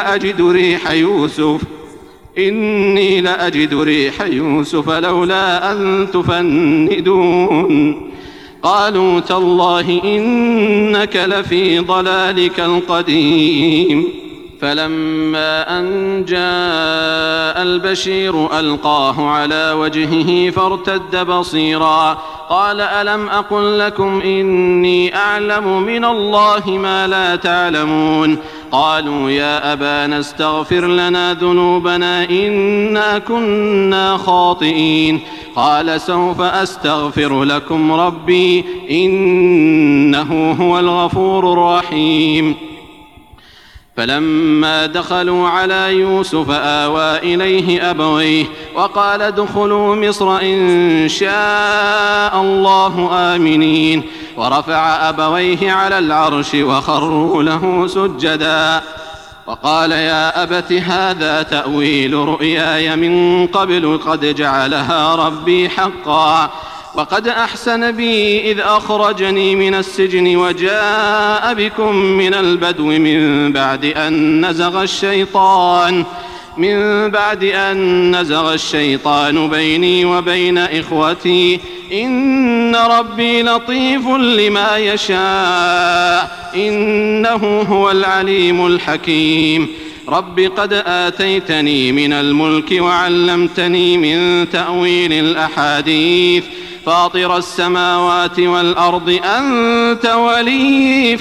لأجد ريح يوسف لولا أن تفندون قالوا تالله إنك لفي ضلالك القديم فلما أن جاء البشير ألقاه على وجهه فارتد بصيرا قال ألم أقل لكم إني أعلم من الله ما لا تعلمون قالوا يا أبانا استغفر لنا ذنوبنا إنا كنا خاطئين قال سوف أستغفر لكم ربي إنه هو الغفور الرحيم فلما دخلوا على يوسف آوى إليه أبويه وقال ادخلوا مصر إن شاء الله آمنين ورفع أبويه على العرش وخروا له سجدا وقال يا أبت هذا تأويل رؤياي من قبل قد جعلها ربي حقا وقد أحسن بي إذ أخرجني من السجن وجاء بكم من البدو من بعد أن نزغ الشيطان بيني وبين إخوتي إن ربي لطيف لما يشاء إنه هو العليم الحكيم رب قد آتيتني من الملك وعلمتني من تأويل الأحاديث فاطر السماوات والأرض أنت ولي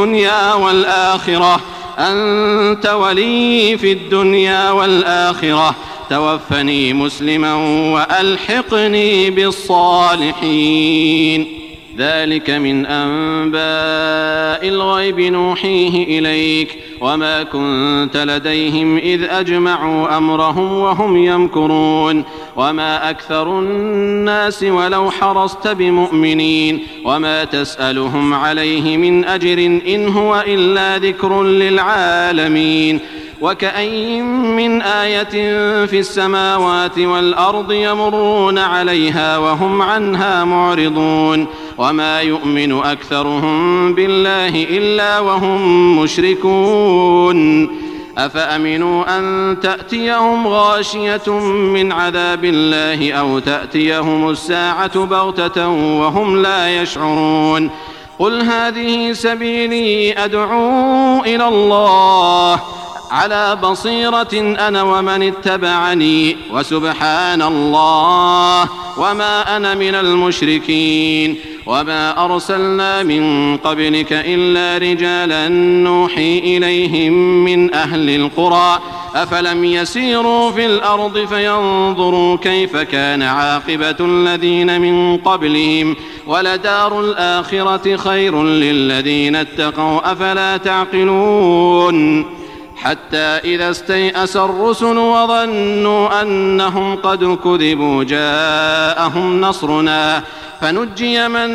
في الدنيا والآخرة توفني مسلما وألحقني بالصالحين ذلك من أنباء الغيب نوحيه إليك وما كنت لديهم إذ أجمعوا أمرهم وهم يمكرون وما أكثر الناس ولو حرصت بمؤمنين وما تسألهم عليه من أجر إن هو إلا ذكر للعالمين وكأين من آية في السماوات والأرض يمرون عليها وهم عنها معرضون وما يؤمن أكثرهم بالله إلا وهم مشركون أفأمنوا أن تأتيهم غاشية من عذاب الله أو تأتيهم الساعة بغتة وهم لا يشعرون قل هذه سبيلي أدعو إلى الله على بصيرة أنا ومن اتبعني وسبحان الله وما أنا من المشركين وما أرسلنا من قبلك إلا رجالا نوحي إليهم من أهل القرى أفلم يسيروا في الأرض فينظروا كيف كان عاقبة الذين من قبلهم ولدار الآخرة خير للذين اتقوا أفلا تعقلون حتى إذا استيأس الرسل وظنوا أنهم قد كذبوا جاءهم نصرنا فنجي من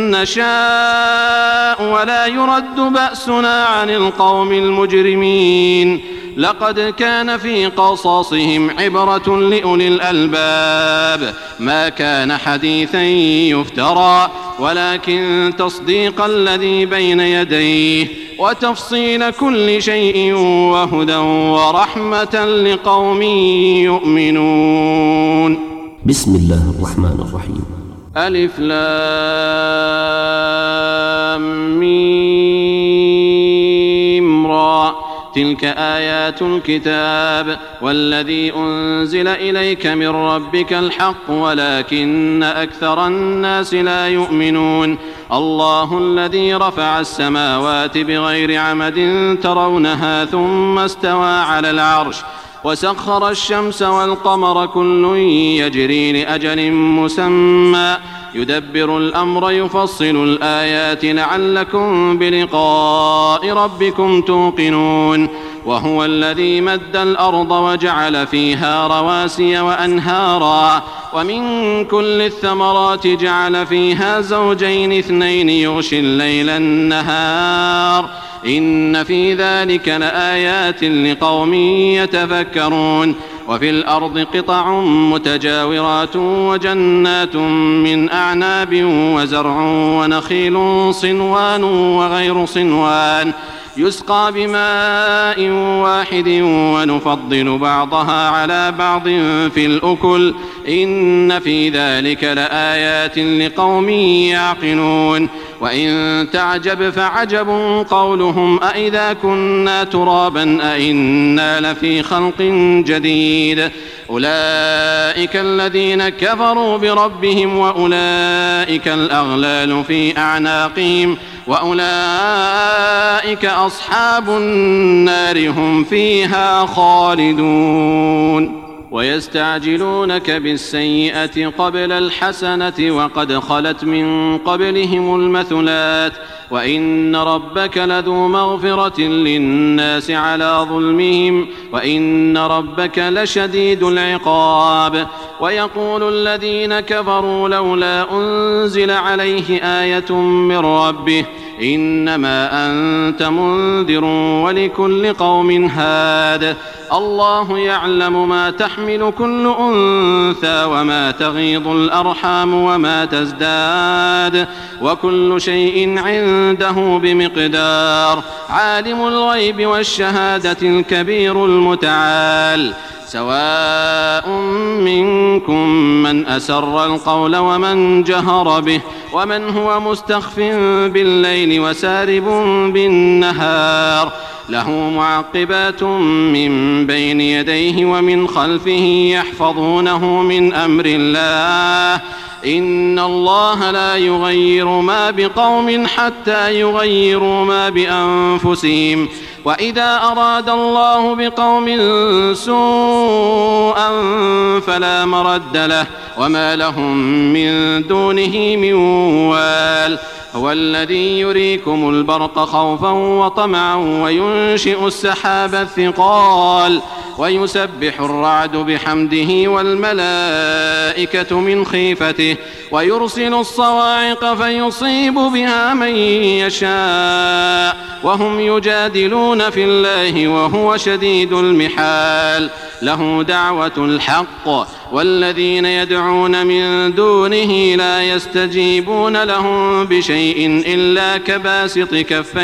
نشاء ولا يرد بأسنا عن القوم المجرمين لقد كان في قصصهم عبرة لأولي الألباب ما كان حديثا يفترى ولكن تصديق الذي بين يديه وتفصيل كل شيء وهدى ورحمة لقوم يؤمنون بسم الله الرحمن الرحيم ألف لام ميم را تلك آيات الكتاب والذي أنزل إليك من ربك الحق ولكن أكثر الناس لا يؤمنون الله الذي رفع السماوات بغير عمد ترونها ثم استوى على العرش وسخر الشمس والقمر كل يجري لأجل مسمى يدبر الأمر يفصل الآيات لعلكم بلقاء ربكم توقنون وهو الذي مد الأرض وجعل فيها رواسي وأنهارا ومن كل الثمرات جعل فيها زوجين اثنين يغشي الليل النهار إن في ذلك لآيات لقوم يتفكرون وفي الأرض قطع متجاورات وجنات من أعناب وزرع ونخيل صنوان وغير صنوان يسقى بماء واحد ونفضل بعضها على بعض في الأكل إن في ذلك لآيات لقوم يعقلون وإن تعجب فعجب قولهم أإذا كنا ترابا أإنا لفي خلق جديد أولئك الذين كفروا بربهم وأولئك الأغلال في أعناقهم وأولئك أصحاب النار هم فيها خالدون ويستعجلونك بالسيئة قبل الحسنة وقد خلت من قبلهم المثلات وإن ربك لذو مغفرة للناس على ظلمهم وإن ربك لشديد العقاب ويقول الذين كفروا لولا أنزل عليه آية من ربه إنما أنت منذر ولكل قوم هاد الله يعلم ما تحمل كل أنثى وما تغيض الأرحام وما تزداد وكل شيء عنده بمقدار عالم الغيب والشهادة الكبير المتعال سواء منكم من أسر القول ومن جهر به ومن هو مستخف بالليل وسارب بالنهار له معقبات من بين يديه ومن خلفه يحفظونه من أمر الله إن الله لا يغير ما بقوم حتى يغيروا ما بأنفسهم وإذا أراد الله بقوم سوءا فلا مرد له وما لهم من دونه من وال هو الذي يريكم البرق خوفا وطمعا وينشئ السحاب الثقال ويسبح الرعد بحمده والملائكة من خيفته ويرسل الصواعق فيصيب بها من يشاء وهم يجادلون في الله وهو شديد المحال له دعوة الحق والذين يدعون من دونه لا يستجيبون لهم بشيء إلا كباسط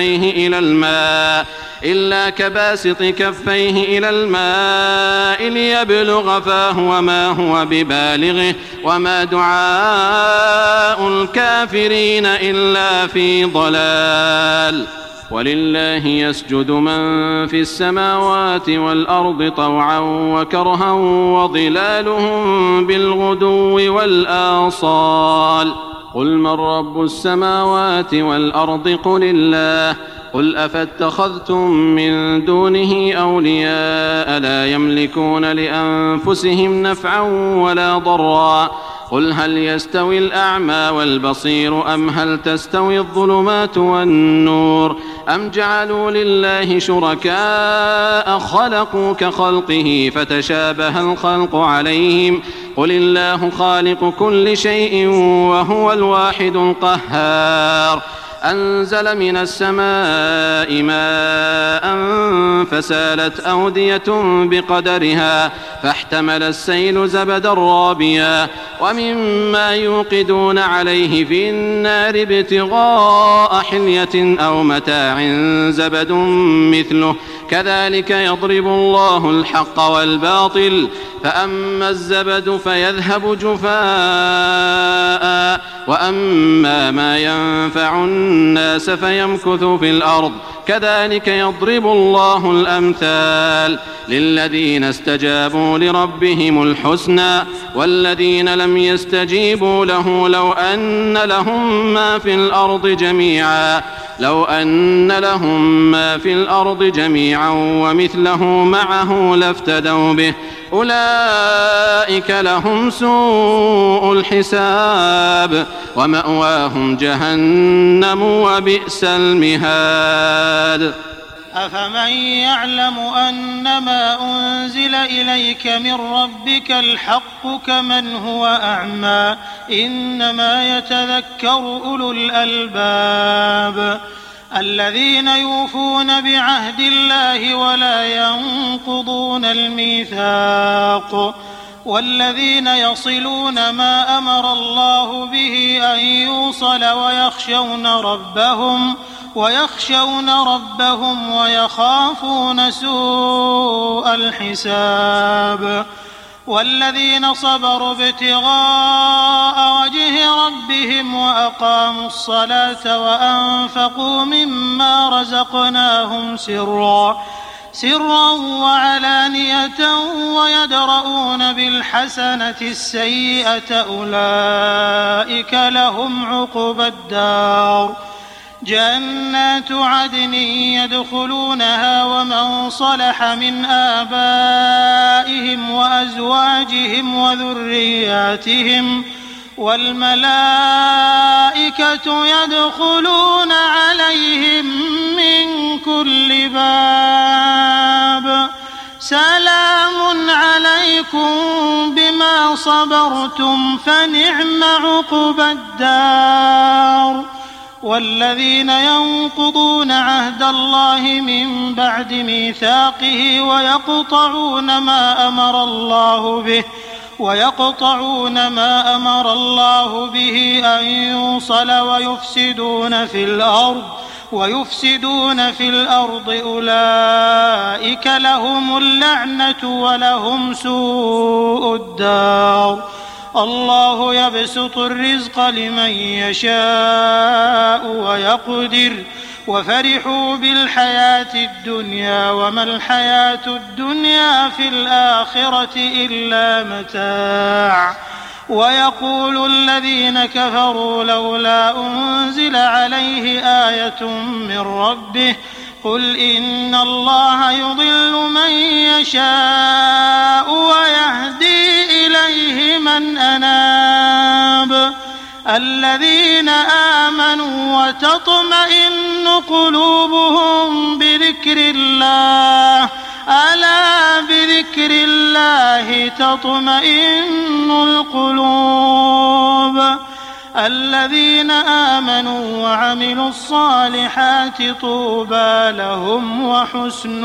كفيه إلى الماء ليبلغ فاه وما هو ببالغه وما دعاء الكافرين إلا في ضلال ولله يسجد من في السماوات والأرض طوعا وكرها وظلالهم بالغدو والآصال قل من رب السماوات والأرض قل الله قل أفاتخذتم من دونه أولياء لا يملكون لأنفسهم نفعا ولا ضرا قل هل يستوي الأعمى والبصير أم هل تستوي الظلمات والنور أم جعلوا لله شركاء خلقوا كخلقه فتشابه الخلق عليهم قل الله خالق كل شيء وهو الواحد القهار أنزل من السماء ماء فسالت أودية بقدرها فاحتمل السيل زبدا رابيا ومما يوقدون عليه في النار ابتغاء حلية أو متاع زبد مثله كذلك يضرب الله الحق والباطل فأما الزبد فيذهب جفاء وأما ما ينفع الناس فيمكث في الأرض كذلك يضرب الله الأمثال للذين استجابوا لربهم الحسنى والذين لم يستجيبوا له لو أن لهم ما في الأرض جميعا لو أن لهم ما في الأرض جميعا ومثله معه لافتدوا به أولئك لهم سوء الحساب ومأواهم جهنم وبئس المهاد. أفمن يعلم أنما أنزل إليك من ربك الحق كمن هو أعمى إنما يتذكر أولو الألباب الذين يوفون بعهد الله ولا ينقضون الميثاق والذين يصلون ما أمر الله به أن يوصل ويخشون ربهم ويخافون سوء الحساب والذين صبروا ابتغاء وجه ربهم وأقاموا الصلاة وأنفقوا مما رزقناهم سرا وعلانية ويدرؤون بالحسنة السيئة أولئك لهم عقبى الدار جنات عدن يدخلونها ومن صلح من آبائهم وأزواجهم وذرياتهم والملائكة يدخلون عليهم من كل باب سلام عليكم بما صبرتم فنعم عقبى الدار. والذين ينقضون عهد الله من بعد ميثاقه ويقطعون ما أمر الله به أن يوصل ويفسدون في الأرض أولئك لهم اللعنة ولهم سوء الدار. الله يبسط الرزق لمن يشاء ويقدر وفرحوا بالحياة الدنيا وما الحياة الدنيا في الآخرة إلا متاع. ويقول الذين كفروا لولا أنزل عليه آية من ربه قل إن الله يضل من يشاء ويهدي إليه من أناب. الذين آمنوا وتطمئن قلوبهم بذكر الله ألا بذكر الله تطمئن القلوب. الذين آمنوا وعملوا الصالحات طوبى لهم وحسن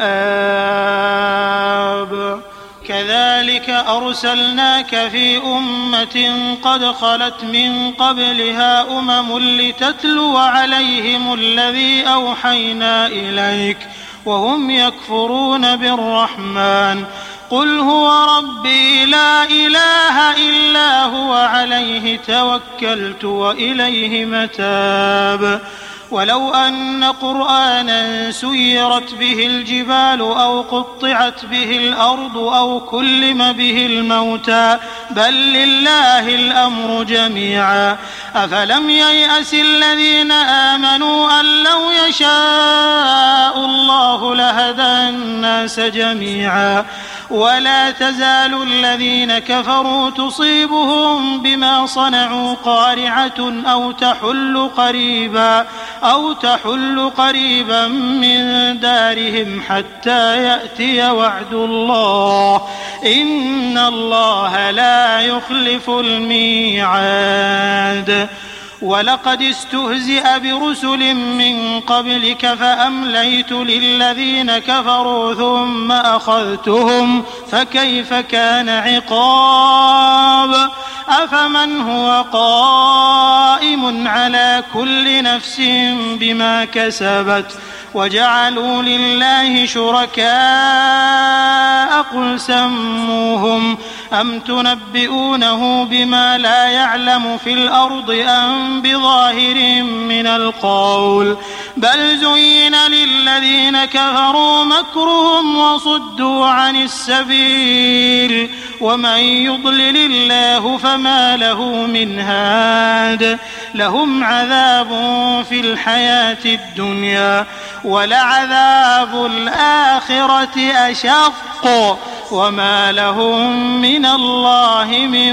مآب. كذلك أرسلناك في أمة قد خلت من قبلها أمم لتتلو عليهم الذي أوحينا إليك وهم يكفرون بالرحمن قل هو ربي لا إله إلا هو عليه توكلت وإليه متاب. ولو أن قرآنا سيرت به الجبال أو قطعت به الأرض أو كلم به الموتى بل لله الأمر جميعا أفلم ييأس الذين آمنوا أن لو يشاء الله لهدى الناس جميعا. ولا تزال الذين كفروا تصيبهم بما صنعوا قارعة أو تحل قريبا من دارهم حتى يأتي وعد الله إن الله لا يخلف الميعاد. ولقد استهزئ برسل من قبلك فأمليت للذين كفروا ثم أخذتهم فكيف كان عقاب. أفمن هو قائم على كل نفس بما كسبت وجعلوا لله شركاء قل سموهم أم تنبئونه بما لا يعلم في الأرض أم بظاهر من من القول بل زين للذين كفروا مكرهم وصدوا عن السبيل ومن يضلل الله فما له من هاد لهم عذاب في الحياة الدنيا ولعذاب الآخرة أشق وما لهم من الله من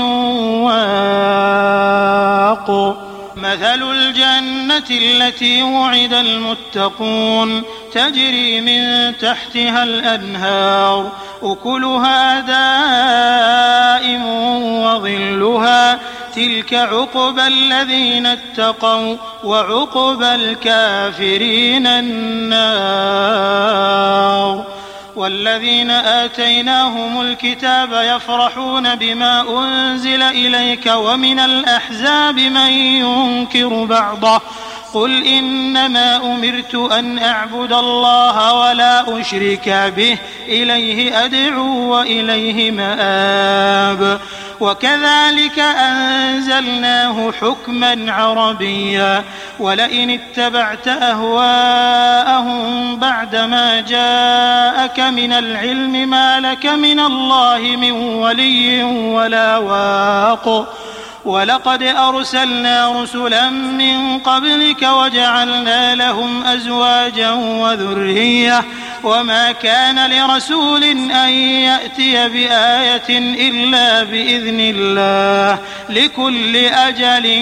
واق مثل الجنة التي وعد المتقون تجري من تحتها الأنهار أكلها دائم وظلها تلك عقبى الذين اتقوا وعقبى الكافرين النار والذين آتيناهم الكتاب يفرحون بما أنزل إليك ومن الأحزاب من ينكر بعضه قل إنما أمرت أن أعبد الله ولا أشرك به إليه أدعو وإليه مآب وكذلك أنزلناه حكما عربيا ولئن اتبعت أهواءهم بعدما جاءك من العلم ما لك من الله من ولي ولا واق ولقد أرسلنا رسلا من قبلك وجعلنا لهم أزواجا وذرية وما كان لرسول أن يأتي بآية إلا بإذن الله لكل أجل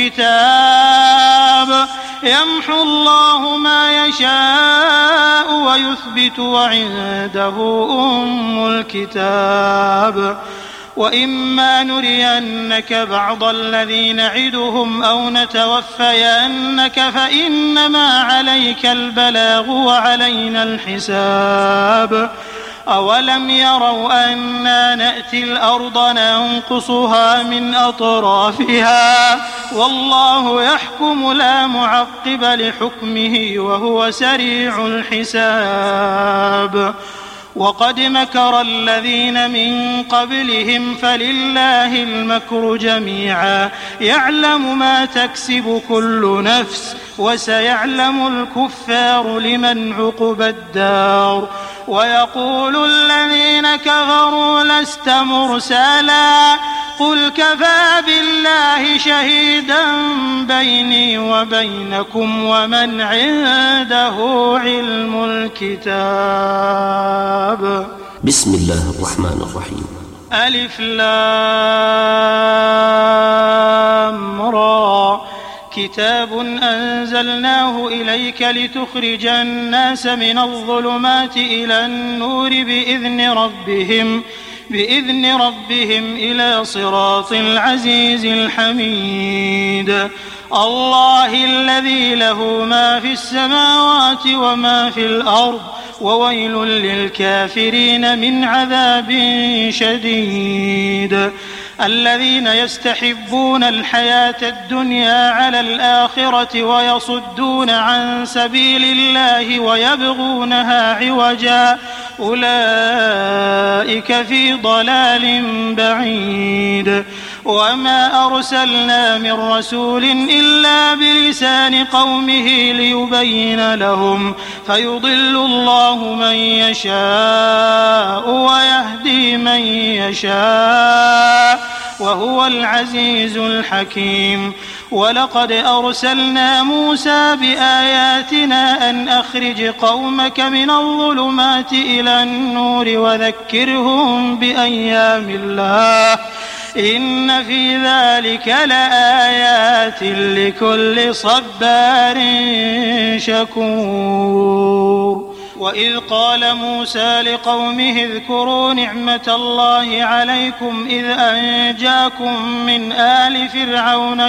كتاب يمحو الله ما يشاء ويثبت وعنده أم الكتاب وإما نرينك بعض الذي نعدهم أو نتوفينك فإنما عليك البلاغ وعلينا الحساب أولم يروا أنا نأتي الأرض ننقصها من أطرافها والله يحكم لا معقب لحكمه وهو سريع الحساب وقد مكر الذين من قبلهم فلله المكر جميعا يعلم ما تكسب كل نفس وسيعلم الكفار لمن عقبى الدار ويقول الذين كفروا لست مرسلا قل كفى بالله شهيدا بيني وبينكم ومن عنده علم الكتاب. بسم الله الرحمن الرحيم. ألف لام را كتاب أنزلناه إليك لتخرج الناس من الظلمات إلى النور بإذن ربهم إلى صراط العزيز الحميد الله الذي له ما في السماوات وما في الأرض وويل للكافرين من عذاب شديد الذين يستحبون الحياة الدنيا على الآخرة ويصدون عن سبيل الله ويبغونها عوجا أولئك في ضلال بعيد وما أرسلنا من رسول إلا بلسان قومه ليبين لهم فيضل الله من يشاء ويهدي من يشاء وهو العزيز الحكيم ولقد أرسلنا موسى بآياتنا أن أخرج قومك من الظلمات إلى النور وذكرهم بأيام الله إن في ذلك لآيات لكل صبار شكور وإذ قال موسى لقومه اذكروا نعمة الله عليكم إذ أنجاكم من آل فرعون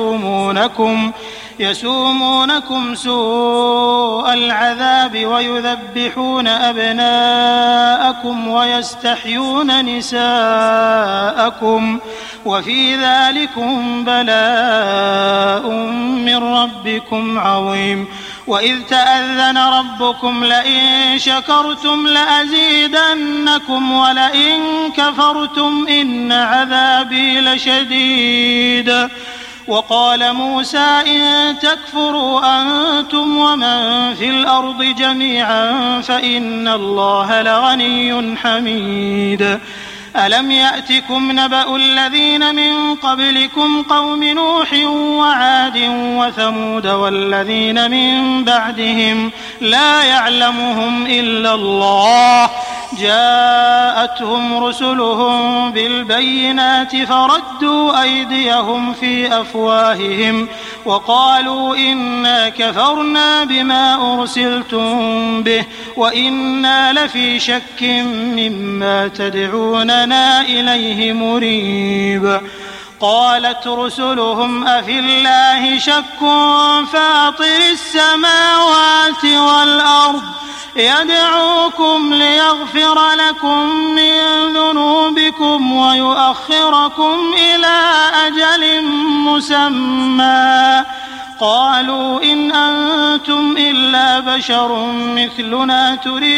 يسومونكم سوء العذاب ويذبحون أبناءكم ويستحيون نساءكم وفي ذلكم بلاء من ربكم عظيم وإذ تأذن ربكم لئن شكرتم لأزيدنكم ولئن كفرتم إن عذابي لشديد وقال موسى إن تكفروا أنتم ومن في الأرض جميعا فإن الله لغني حميد ألم يأتكم نبأ الذين من قبلكم قوم نوح وعاد وثمود والذين من بعدهم لا يعلمهم إلا الله جاءتهم رسلهم بالبينات فردوا أيديهم في أفواههم وقالوا إنا كفرنا بما أرسلتم به وإنا لفي شك مما تدعوننا إليه مريب قالت رسلهم أفي الله شك فاطر السماوات والأرض يدعوكم ليغفر لكم من ذنوبكم ويؤخركم إلى أجل مسمى قالوا إن أنتم إلا بشر مثلنا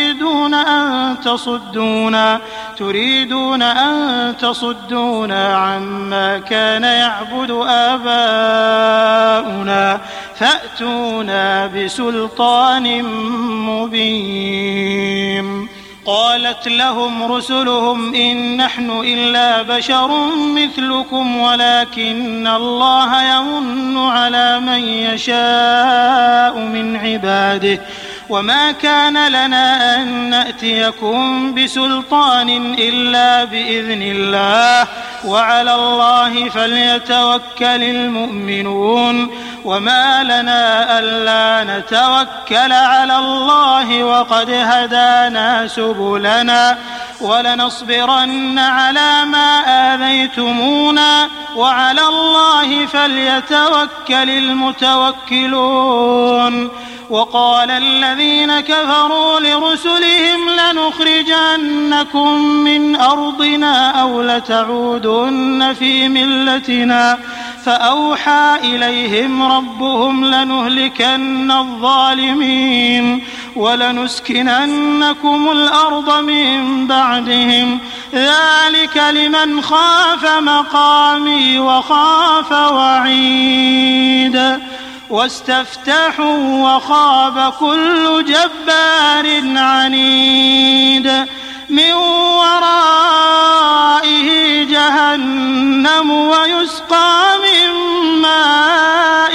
تريدون أن تصدونا عما كان يعبد آباؤنا فأتونا بسلطان مبين قالت لهم رسلهم إن نحن إلا بشر مثلكم ولكن الله يمن على من يشاء من عباده وما كان لنا أن نأتيكم بسلطان إلا بإذن الله وعلى الله فليتوكل المؤمنون وما لنا ألا نتوكل على الله وقد هدانا سبلنا ولنصبرن على ما آذيتمونا وعلى الله فليتوكل المتوكلون وقال الذين كفروا لرسلهم لنخرجنكم من أرضنا أو لتعودن في ملتنا فأوحى إليهم ربهم لنهلكن الظالمين ولنسكننكم الأرض من بعدهم ذلك لمن خاف مقامي وخاف وعيد واستفتحوا وخاب كل جبار عنيد من ورائه جهنم ويسقى من ماء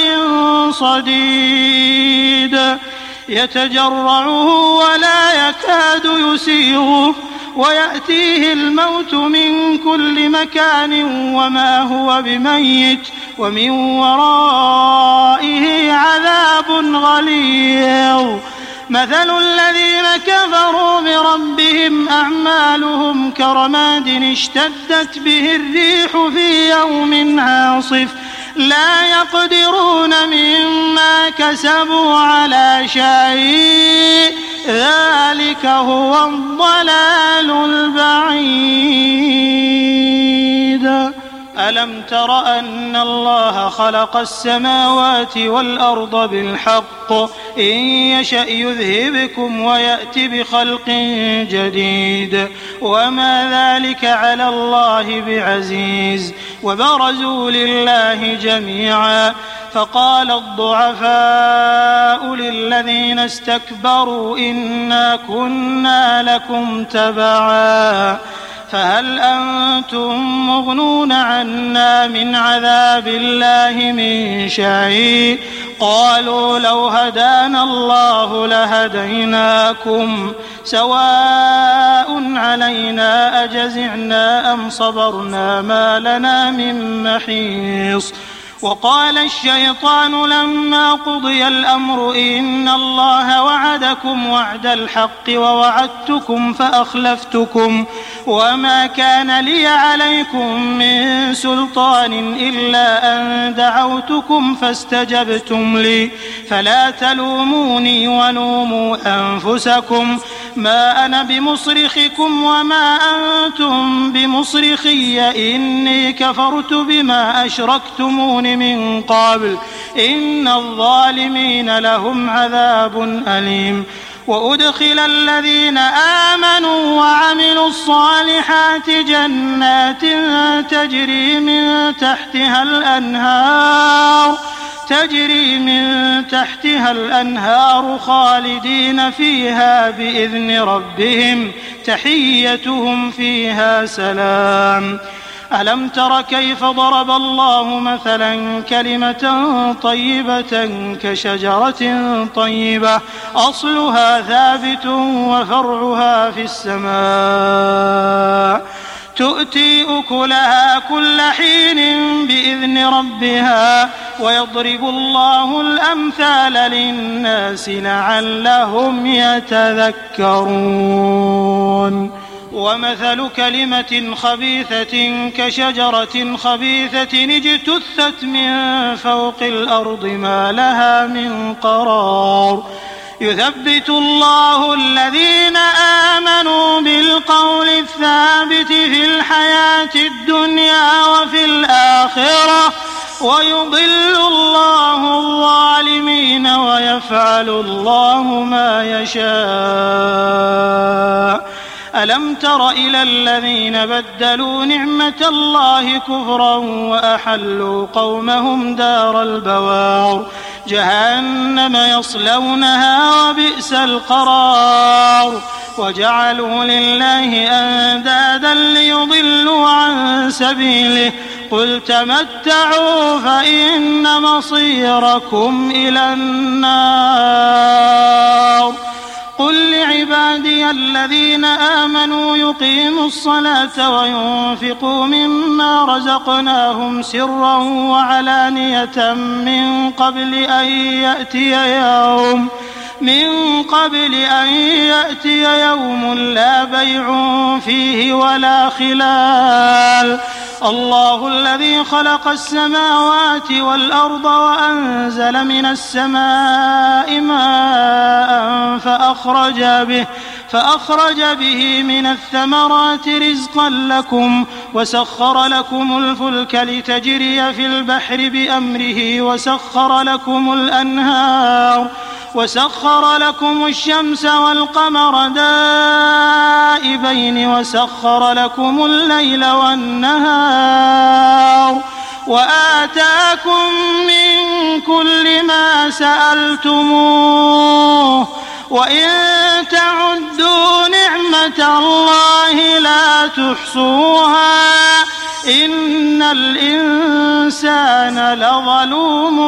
صديد يتجرعه ولا يكاد يسيغه ويأتيه الموت من كل مكان وما هو بميت ومن ورائه عذاب غليظ مثل الذين كفروا بربهم أعمالهم كرماد اشتدت به الريح في يوم عاصف لا يقدرون مما كسبوا على شيء ذلك هو الضلال البعيد ألم تر أن الله خلق السماوات والأرض بالحق إن يشأ يذهبكم ويأتي بخلق جديد وما ذلك على الله بعزيز وبرزوا لله جميعا فقال الضعفاء للذين استكبروا إنا كنا لكم تبعا فهل أنتم مغنون عنا من عذاب الله من شيء قالوا لو هدانا الله لهديناكم سواء علينا أجزعنا أم صبرنا ما لنا من محيص وقال الشيطان لما قضي الأمر إن الله وعدكم وعد الحق ووعدتكم فأخلفتكم وما كان لي عليكم من سلطان إلا أن دعوتكم فاستجبتم لي فلا تلوموني ولوموا أنفسكم ما أنا بمصرخكم وما أنتم بمصرخي إني كفرت بما أشركتمون من قبل إن الظالمين لهم عذاب أليم وأدخل الذين آمنوا وعملوا الصالحات جنات تجري من تحتها الأنهار خالدين فيها بإذن ربهم تحيتهم فيها سلام. ألم تر كيف ضرب الله مثلا كلمة طيبة كشجرة طيبة أصلها ثابت وفرعها في السماء تؤتي أكلها كل حين بإذن ربها ويضرب الله الأمثال للناس لعلهم يتذكرون. ومثل كلمة خبيثة كشجرة خبيثة اجتثت من فوق الأرض ما لها من قرار يثبت الله الذين آمنوا بالقول الثابت في الحياة الدنيا وفي الآخرة ويضل الله الظالمين ويفعل الله ما يشاء. ألم تر إلى الذين بدلوا نعمة الله كفرا وأحلوا قومهم دار البوار جهنم يصلونها وبئس القرار وجعلوا لله أندادا ليضلوا عن سبيله قل تمتعوا فإن مصيركم إلى النار. قل لعبادي الذين آمنوا يقيموا الصلاة وينفقوا مما رزقناهم سرا وعلانية من قبل أن يأتي يوم لا بيع فيه ولا خلال. الله الذي خلق السماوات والأرض وأنزل من السماء ماء فأخرج به من الثمرات رزقا لكم وسخر لكم الفلك لتجري في البحر بأمره وسخر لكم الشمس والقمر دائبين وسخر لكم الليل والنهار وآتاكم من كل ما سألتموه وإن تعدوا نعمة الله لا تحصوها إن الإنسان لظلوم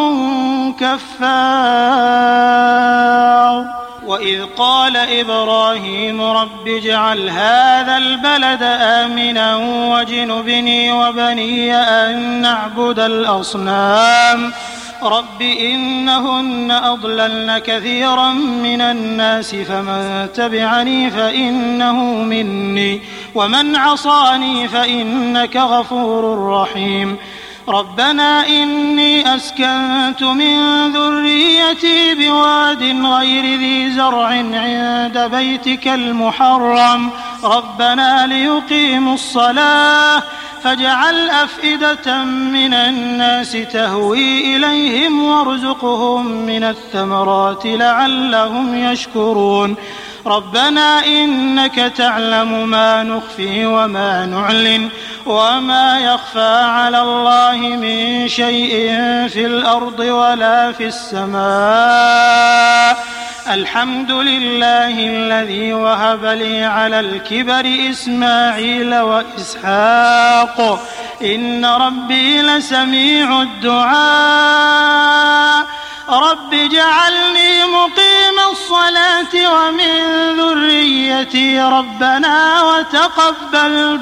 كفار. وإذ قال إبراهيم رب اجعل هذا البلد آمنا واجنبني وبني أن نعبد الأصنام رب إنهن أضللن كثيرا من الناس فمن تبعني فإنه مني ومن عصاني فإنك غفور رحيم. ربنا إني أسكنت من ذريتي بواد غير ذي زرع عند بيتك المحرم ربنا ليقيموا الصلاة فاجعل أفئدة من الناس تهوي إليهم وارزقهم من الثمرات لعلهم يشكرون. ربنا إنك تعلم ما نخفي وما نعلن وما يخفى على الله من شيء في الأرض ولا في السماء. الحمد لله الذي وهب لي على الكبر إسماعيل وإسحاق إن ربي لسميع الدعاء. رب اجعلني مقيم الصلاة ومن ذريتي ربنا وتقبل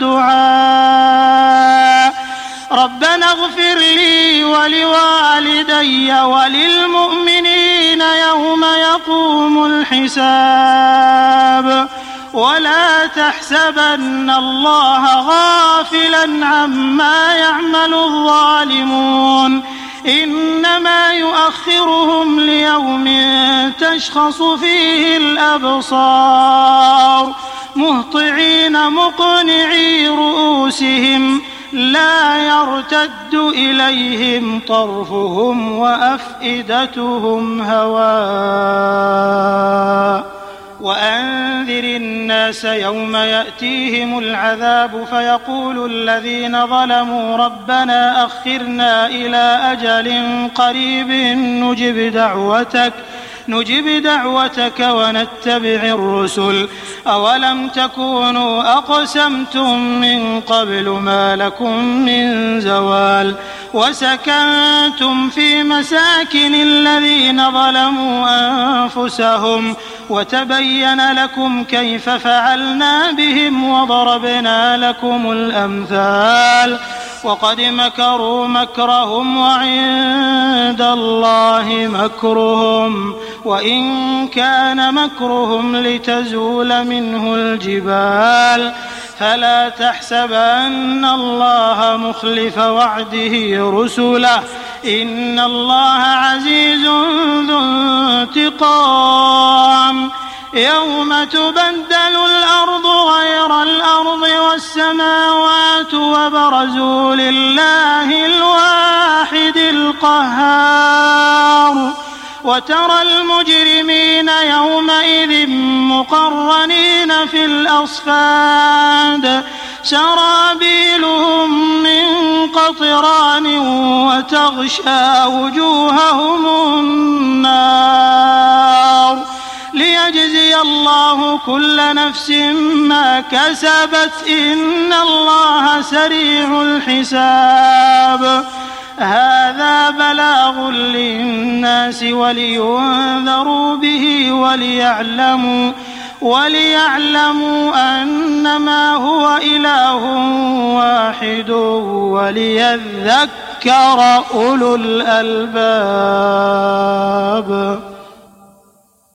دعاء. ربنا اغفر لي ولوالدي وللمؤمنين يوم يقوم الحساب. ولا تحسبن الله غافلا عما يعمل الظالمون إنما يؤخرهم ليوم تشخص فيه الأبصار مهطعين مقنعي رؤوسهم لا يرتد إليهم طرفهم وأفئدتهم هواء. وأنذر الناس يوم يأتيهم العذاب فيقول الذين ظلموا ربنا أخرنا إلى أجل قريب نجب دعوتك ونتبع الرسل أولم تكونوا أقسمتم من قبل ما لكم من زوال وسكنتم في مساكن الذين ظلموا أنفسهم وتبين لكم كيف فعلنا بهم وضربنا لكم الأمثال وقد مكروا مكرهم وعند الله مكرهم وإن كان مكرهم لتزول منه الجبال فلا تحسبن الله مخلف وعده رسله إن الله عزيز ذو انتقام يوم تبدل الأرض غير الأرض والسماوات وبرزوا لله الواحد القهار وترى المجرمين يومئذ مقرنين في الأصفاد سرابيلهم من قطران وتغشى وجوههم النار ليجزي الله كل نفس ما كسبت إن الله سريع الحساب هذا بلاغ للناس ولينذروا به وليعلموا أنما هو إله واحد وليذكر أولو الألباب.